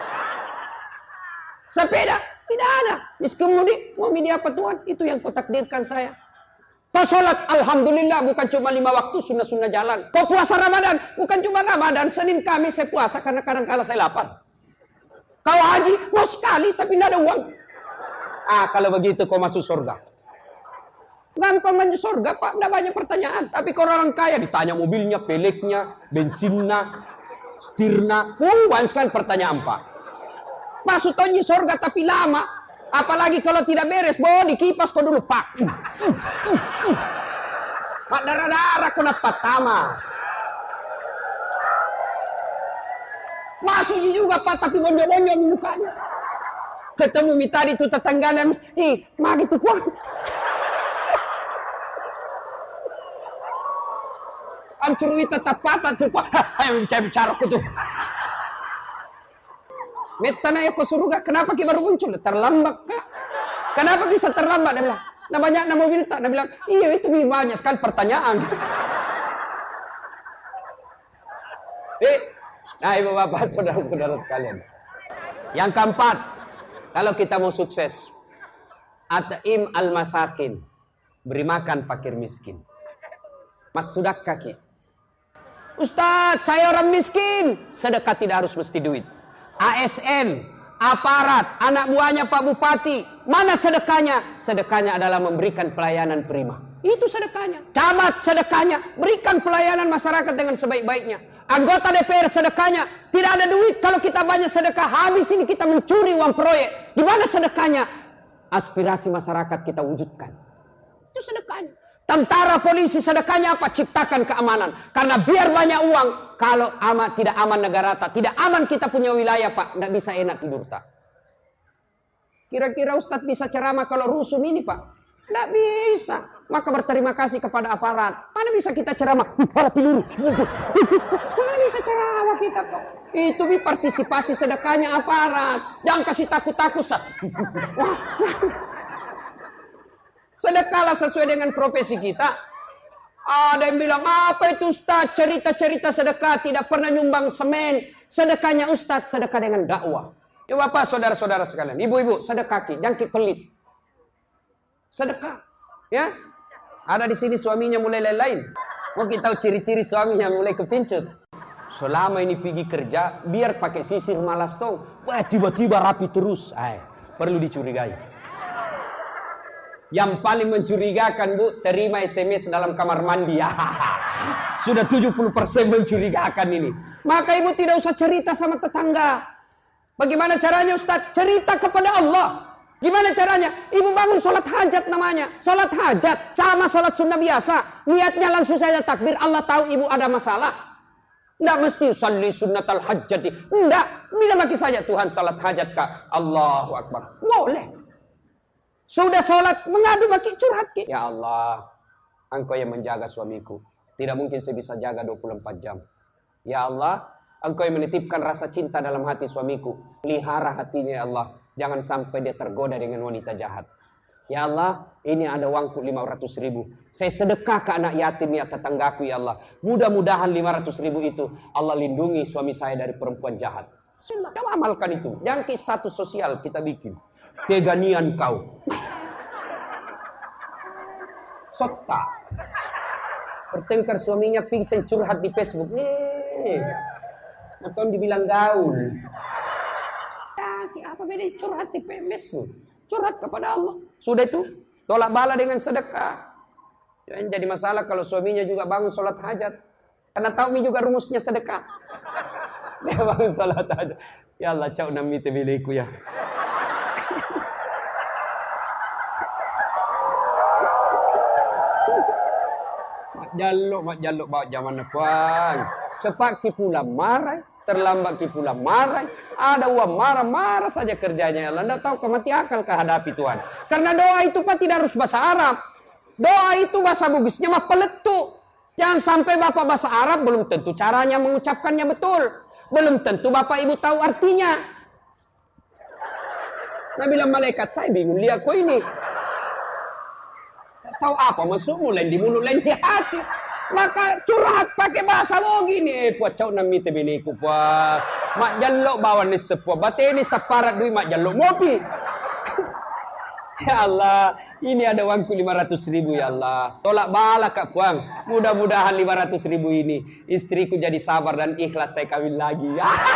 Sepeda, tidak ada. Miskin mudik, mau milih apa Tuhan? Itu yang kau takdirkan saya. Kau sholat, Alhamdulillah, bukan cuma lima waktu, sunnah-sunnah jalan. Kau puasa Ramadan, bukan cuma Ramadan. Senin Kamis saya puasa, karena kadang-kadang saya lapar. Kau haji, mau sekali, tapi tidak ada uang. Ah, kalau begitu kau masuk surga. Gampang masuk surga, Pak. Tidak banyak pertanyaan. Tapi kalau orang kaya, ditanya mobilnya, peleknya, bensinnya, setirna, uh, banyak sekali pertanyaan Pak. Masuk tonji surga tapi lama. Apalagi kalau tidak beres, boleh dikipas kau dulu Pak. Uh, uh, uh, uh. Pak darah-darah kena patama. Masuk juga Pak tapi bonjol-bonjol mukanya. Ketemu mi tadi itu tetangganya, eh, magi tuh Pak. Ancuri tetap patah tuh Pak. Ayo bicara-bicara ku tuh. Metana ya ke surga. Kenapa kita baru muncul? Terlambat kak. Kenapa bisa terlambat? Dia bilang. Nah banyak nama mobil tak. Dia bilang. Iya itu banyak sekali pertanyaan. Eh, nah ibu bapak saudara-saudara sekalian. Yang keempat, kalau kita mau sukses, at'im al-masakin, beri makan fakir miskin. Mas sudah kaki. Ustadz, saya orang miskin. Sedekah tidak harus mesti duit. A S N, aparat, anak buahnya Pak Bupati, mana sedekahnya? Sedekahnya adalah memberikan pelayanan prima. Itu sedekahnya. Camat sedekahnya, berikan pelayanan masyarakat dengan sebaik-baiknya. Anggota D P R sedekahnya, tidak ada duit. Kalau kita banyak sedekah, habis ini kita mencuri uang proyek. Di mana sedekahnya? Aspirasi masyarakat kita wujudkan. Itu sedekahnya. Tentara polisi sedekahnya apa? Ciptakan keamanan. Karena biar banyak uang, kalau aman, tidak aman negara tak, tidak aman kita punya wilayah Pak, tidak bisa enak tidur tak. Kira-kira Ustadz bisa ceramah kalau rusum ini Pak? Tidak bisa. maka berterima kasih kepada aparat. Mana bisa kita ceramah? Para peluru. Mana bisa ceramah kita tuh? Itu bi partisipasi sedekahnya aparat. Jangan kasih takut-takut. Wah. Sedekahlah sesuai dengan profesi kita. Ada yang bilang, apa itu Ustaz? Cerita-cerita sedekah, tidak pernah nyumbang semen. Sedekahnya Ustaz, sedekah dengan dakwah. Ya Bapak, saudara-saudara sekalian, ibu-ibu, sedekah ki, jangan ki pelit. Sedekah, ya. Ada di sini suaminya mulai lain-lain. Mau kita tahu ciri-ciri suaminya mulai kepincut. Selama ini pergi kerja, biar pakai sisir malas tong. Wah, tiba-tiba rapi terus. Ay, perlu dicurigai. Yang paling mencurigakan, Bu, terima S M S dalam kamar mandi. Sudah tujuh puluh persen mencurigakan ini. Maka ibu tidak usah cerita sama tetangga. Bagaimana caranya Ustaz? Cerita kepada Allah. Gimana caranya? Ibu bangun sholat hajat namanya. Sholat hajat sama sholat sunnah biasa. Niatnya langsung saja takbir. Allah tahu ibu ada masalah. Tidak mesti salli sunnatal hajati. Tidak. Bilang lagi saja Tuhan salat hajat kak. Allahu Akbar. Boleh. Sudah sholat, mengadu baki, curhat ki. Ya Allah, Engkau yang menjaga suamiku. Tidak mungkin saya bisa jaga dua puluh empat jam. Ya Allah, Engkau yang menitipkan rasa cinta dalam hati suamiku. Pelihara hatinya ya Allah. Jangan sampai dia tergoda dengan wanita jahat. Ya Allah, ini ada uangku lima ratus ribu. Saya sedekah ke anak yatim ya tetanggaku ya Allah. Mudah-mudahan lima ratus ribu itu Allah lindungi suami saya dari perempuan jahat. Kau amalkan itu. Jangan ke status sosial kita bikin. Keganian kau. Sota. Pertengkar suaminya pingsan curhat di Facebook. Eh, atau dibilang gaul. Ya, apa beda curhat di Facebook? Curhat kepada Allah. Sudah itu, tolak bala dengan sedekah. Jangan jadi masalah kalau suaminya juga bangun sholat hajat. Karena tahu mi juga rumusnya sedekah. Dia bangun sholat hajat. Ya Allah, cau nami tebiliku ya. Mak jaluk, mak jaluk bawa zaman depan. Cepat ki pula marah, terlambat ki pula marah. Ada uang marah-marah saja kerjanya. Allah tidak tahu kemati akal kehadapi Tuhan. Karena doa itu Pak tidak harus bahasa Arab. Doa itu bahasa Bugisnya mah peletuk. Jangan sampai Bapak bahasa Arab belum tentu caranya mengucapkannya betul. Belum tentu Bapak Ibu tahu artinya. Nah bilang malaikat, saya bingung lihat kau ini. Tahu apa masukmu lain di mulut lain di hati. Maka curhat pakai bahasa lo gini. Eh puat cau nami tebiniku puat. Mak jaluk bawa ni sepuat. Bate ni separat duit mak jaluk mobil. Ya Allah, ini ada uangku lima ratus ribu ya Allah. Tolak bala Kak Puang. Mudah-mudahan lima ratus ribu ini istriku jadi sabar dan ikhlas saya kawin lagi.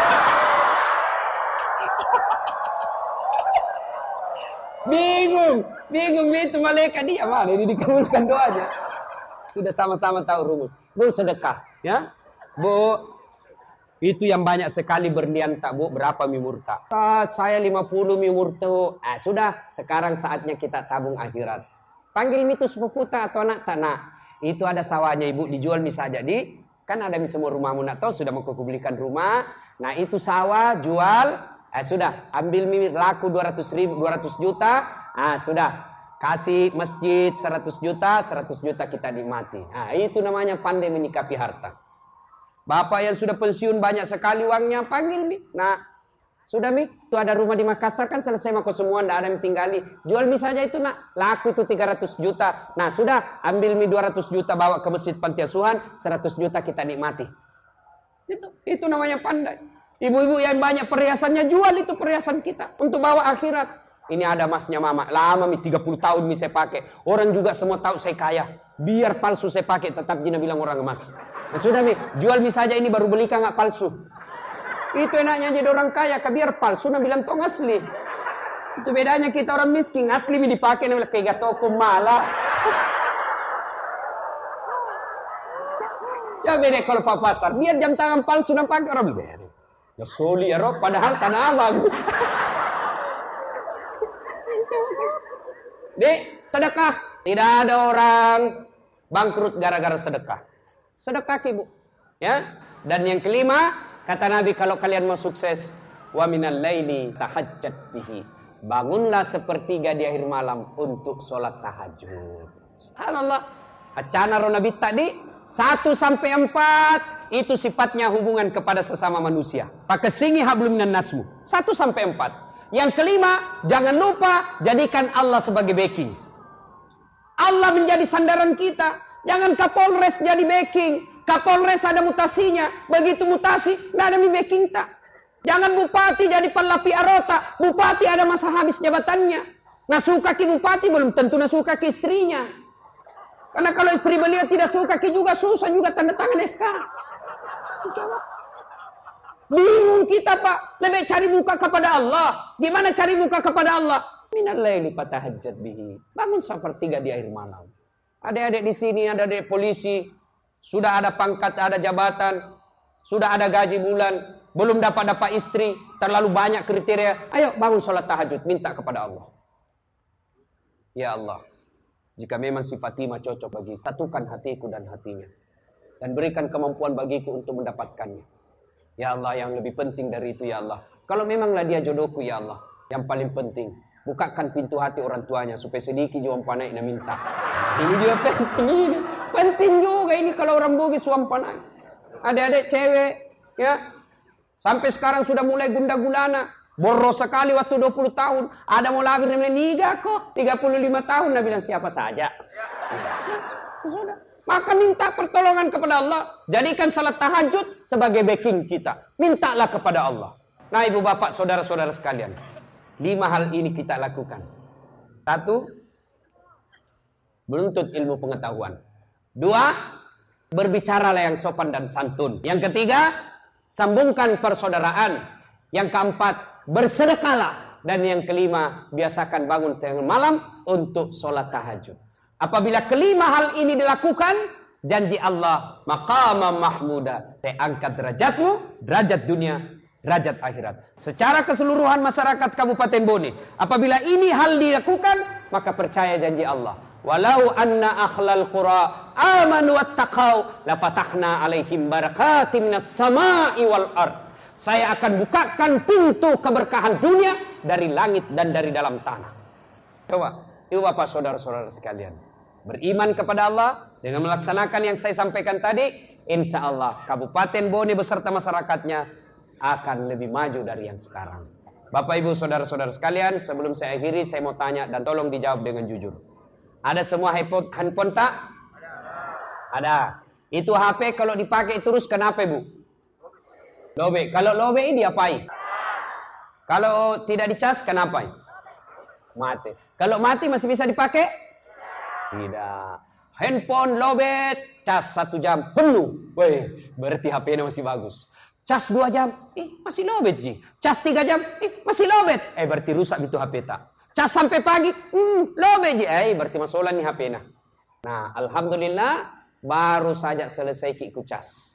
Bingung, bingung itu malaikat dia mana ini dikabulkan doanya. Sudah sama-sama tahu rumus. Bu sedekah, ya. Bu, itu yang banyak sekali berniat tak Bu, berapa mi murta? Saya lima puluh mi murta. Ah, sudah, sekarang saatnya kita tabung akhirat. Panggil mi itu sepupu tak atau anak tak nak. Itu ada sawahnya Ibu, dijual mi saja di. Kan ada mi semua rumahmu nak tahu sudah mau kukublikan rumah. Nah, itu sawah jual. Ah, sudah, ambil mi laku dua ratus ribu, dua ratus juta. Ah, sudah. Kasih masjid seratus juta, seratus juta kita nikmati. Nah, itu namanya pandai menyikapi harta. Bapak yang sudah pensiun banyak sekali uangnya, panggil mi. Nah, sudah mi, itu ada rumah di Makassar kan selesai mako semua, tidak ada yang tinggali. Jual mi saja itu nak, laku itu tiga ratus juta. Nah, sudah, ambil mi dua ratus juta bawa ke masjid panti asuhan, seratus juta kita nikmati. Itu, itu namanya pandai. Ibu-ibu yang banyak perhiasannya jual itu perhiasan kita untuk bawa akhirat. Ini ada emasnya mama, lama mi tiga puluh tahun mi saya pakai. Orang juga semua tahu saya kaya. Biar palsu saya pakai, tetap Gina bilang orang emas. Nah, sudah mi, jual mi saja ini baru beli kan nggak palsu. Itu enaknya jadi orang kaya, biar palsu nah bilang tong asli. Itu bedanya kita orang miskin, asli mi dipakai nah kayak toko malah. Coba deh kalau pak pasar, biar jam tangan palsu nah pakai orang beli. Ya soli ya roh, padahal tanah abang. Dek, sedekah. Tidak ada orang bangkrut gara-gara sedekah. Sedekah Ibu. Ya. Dan yang kelima, kata Nabi kalau kalian mau sukses, wa minal laili tahajjat bihi. Bangunlah sepertiga di akhir malam untuk sholat tahajud. Subhanallah. Acana Nabi tadi satu sampai empat itu sifatnya hubungan kepada sesama manusia. Pakesingi hablum minan nasmu. satu sampai empat. Yang kelima, jangan lupa jadikan Allah sebagai backing. Allah menjadi sandaran kita. Jangan Kapolres jadi backing. Kapolres ada mutasinya. Begitu mutasi, tidak ada backing tak. Jangan bupati jadi pelapi arota. Bupati ada masa habis jabatannya. Nasuka ki bupati belum tentu nasuka ki istrinya. Karena kalau istri beliau tidak suka ki juga susah juga tanda tangan S K. Coba. Bingung kita Pak. Lebih cari muka kepada Allah. Gimana cari muka kepada Allah? Minal laili fatahajjat bihi. Bangun sepertiga di akhir malam. Adik-adik di sini ada adik polisi. Sudah ada pangkat, ada jabatan. Sudah ada gaji bulan. Belum dapat-dapat istri, terlalu banyak kriteria. Ayo bangun sholat tahajud, minta kepada Allah. Ya Allah, jika memang si Fatimah cocok bagi, satukan hatiku dan hatinya. Dan berikan kemampuan bagiku untuk mendapatkannya. Ya Allah, yang lebih penting dari itu ya Allah. Kalau memanglah dia jodohku ya Allah. Yang paling penting, bukakan pintu hati orang tuanya supaya sedikit juang panai dan minta. Ini juga penting ini. Penting juga ini kalau orang bugis juang panai. Adik-adik cewek, ya. Sampai sekarang sudah mulai gunda gulana. Boros sekali waktu dua puluh tahun. Ada mau lahir namanya Niga kok. tiga puluh lima tahun. Dia bilang siapa saja. Ya, sudah. Maka minta pertolongan kepada Allah. Jadikan salat tahajud sebagai backing kita. Mintalah kepada Allah. Nah ibu bapak saudara-saudara sekalian. Lima hal ini kita lakukan. Satu. Menuntut ilmu pengetahuan. Dua. Berbicaralah yang sopan dan santun. Yang ketiga. Sambungkan persaudaraan. Yang keempat, bersedekahlah. Dan yang kelima, biasakan bangun tengah malam untuk sholat tahajud. Apabila kelima hal ini dilakukan, janji Allah, maqama mahmuda. Saya angkat derajatmu, derajat dunia, derajat akhirat. Secara keseluruhan masyarakat Kabupaten Bone, apabila ini hal dilakukan, maka percaya janji Allah. Walau anna akhlal qura amanu wattaqau la fatahna alaihim barakatim minas sama'i wal ard. Saya akan bukakan pintu keberkahan dunia dari langit dan dari dalam tanah. Coba, ibu bapak saudara-saudara sekalian, beriman kepada Allah dengan melaksanakan yang saya sampaikan tadi, insya Allah Kabupaten Bone beserta masyarakatnya akan lebih maju dari yang sekarang. Bapak ibu saudara-saudara sekalian, sebelum saya akhiri saya mau tanya dan tolong dijawab dengan jujur. Ada semua handphone tak? Ada. Itu H P kalau dipakai terus kenapa bu? Lobe. Kalau lobe ini diapain? Kalau tidak dicas kenapa? Mati. Kalau mati masih bisa dipakai? Tidak. Handphone lobet, cas satu jam penuh. Weh, berarti H P-nya masih bagus. Cas dua jam, eh masih lobet ji. Cas tiga jam, eh masih lobet. Eh berarti rusak itu H P tak. Cas sampai pagi, hmm, lobet ji. Eh berarti masalah nih H P-nya. Nah, alhamdulillah baru saja selesai ku cas.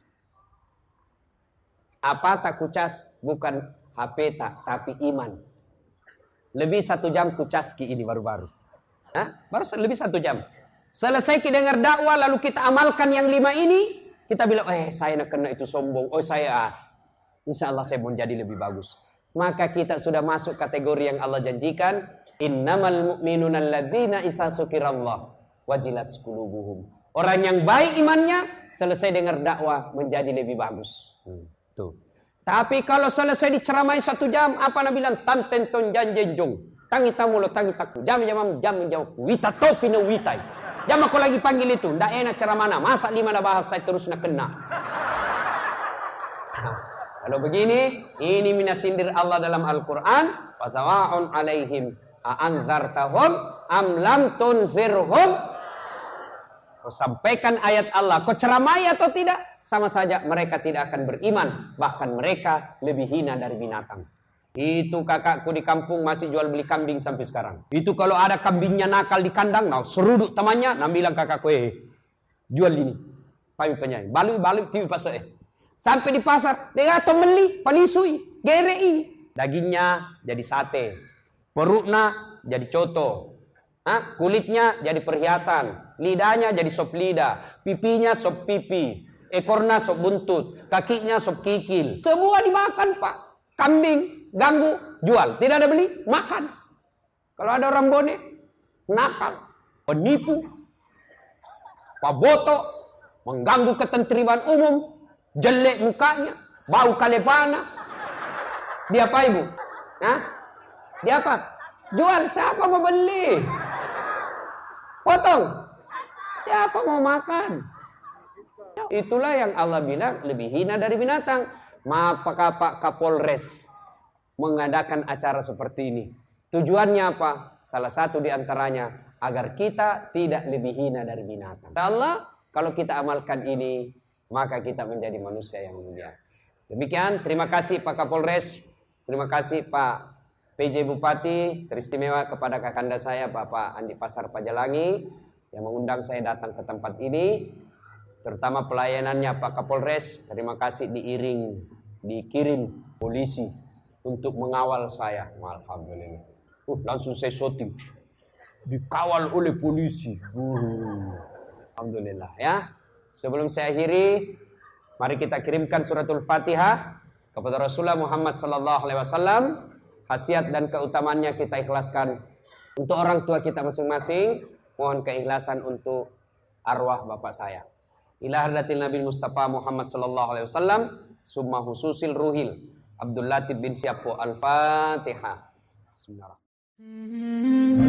Apa tak kucas? Bukan H P tak, tapi iman. Lebih satu jam kucas ki ini baru-baru. Hah? Baru lebih satu jam. Selesai kita dengar dakwah, lalu kita amalkan yang lima ini. Kita bilang, eh saya nak kena itu sombong. Oh saya, insya Allah saya mau jadi lebih bagus. Maka kita sudah masuk kategori yang Allah janjikan. Innamal mu'minuna alladzina isa sukirallah wajilat qulubuhum. Orang yang baik imannya, selesai dengar dakwah menjadi lebih bagus. Hmm. Tuh. Tapi kalau selesai diceramai satu jam, apa Nabi bilang? Tantenton janjenjong. Tangi tamulo tangi taku. Jam jam jam jam. Wita topi no witai. Jam aku lagi panggil itu. Ndak enak ceramana. Masa lima na bahas saya terus nak kena. Kalau begini, ini minasindir Allah dalam Al-Quran. Fatawa'un alaihim a'anzartahum am lam tunzirhum. Kau sampaikan ayat Allah. Kau ceramai atau tidak? Sama saja mereka tidak akan beriman. Bahkan mereka lebih hina dari binatang. Itu kakakku di kampung masih jual beli kambing sampai sekarang. Itu kalau ada kambingnya nakal di kandang, nah seruduk temannya, nah bilang kakakku, eh jual ini. Pami penyai. Balik-balik tiwi pasar eh. Sampai di pasar, dia atau meli, palisui, gerei. Dagingnya jadi sate. Perutnya jadi coto. Hah? Kulitnya jadi perhiasan. Lidahnya jadi sop lidah. Pipinya sop pipi. Ekornya sop buntut, kakinya sop kikil. Semua dimakan pak. Kambing, ganggu, jual. Tidak ada beli, makan. Kalau ada orang Bone, nakal, penipu. paboto, mengganggu ketentriman umum, jelek mukanya, bau kalepana. Dia apa ibu? Hah? Dia apa? Jual, siapa mau beli? Potong, siapa mau makan? Itulah yang Allah bilang lebih hina dari binatang. Maka Pak Kapolres mengadakan acara seperti ini. Tujuannya apa? Salah satu di antaranya agar kita tidak lebih hina dari binatang. Allah, kalau kita amalkan ini, maka kita menjadi manusia yang mulia. Demikian, terima kasih Pak Kapolres, terima kasih Pak P J Bupati, teristimewa kepada kakanda saya Bapak Andi Pasar Pajalangi yang mengundang saya datang ke tempat ini, terutama pelayanannya Pak Kapolres. Terima kasih diiring, dikirim polisi untuk mengawal saya. Alhamdulillah. Uh, langsung saya syuting, dikawal oleh polisi. Uh, Alhamdulillah ya. Sebelum saya akhiri, mari kita kirimkan suratul Fatihah kepada Rasulullah Muhammad sallallahu alaihi wasallam. Khasiat dan keutamaannya kita ikhlaskan untuk orang tua kita masing-masing. Mohon keikhlasan untuk arwah bapak saya. Ila hadratil Nabi Mustafa Muhammad sallallahu alaihi wasallam, summa hususil ruhil Abdul Latif bin Syapo. Al-Fatihah. Bismillahirrahmanirrahim.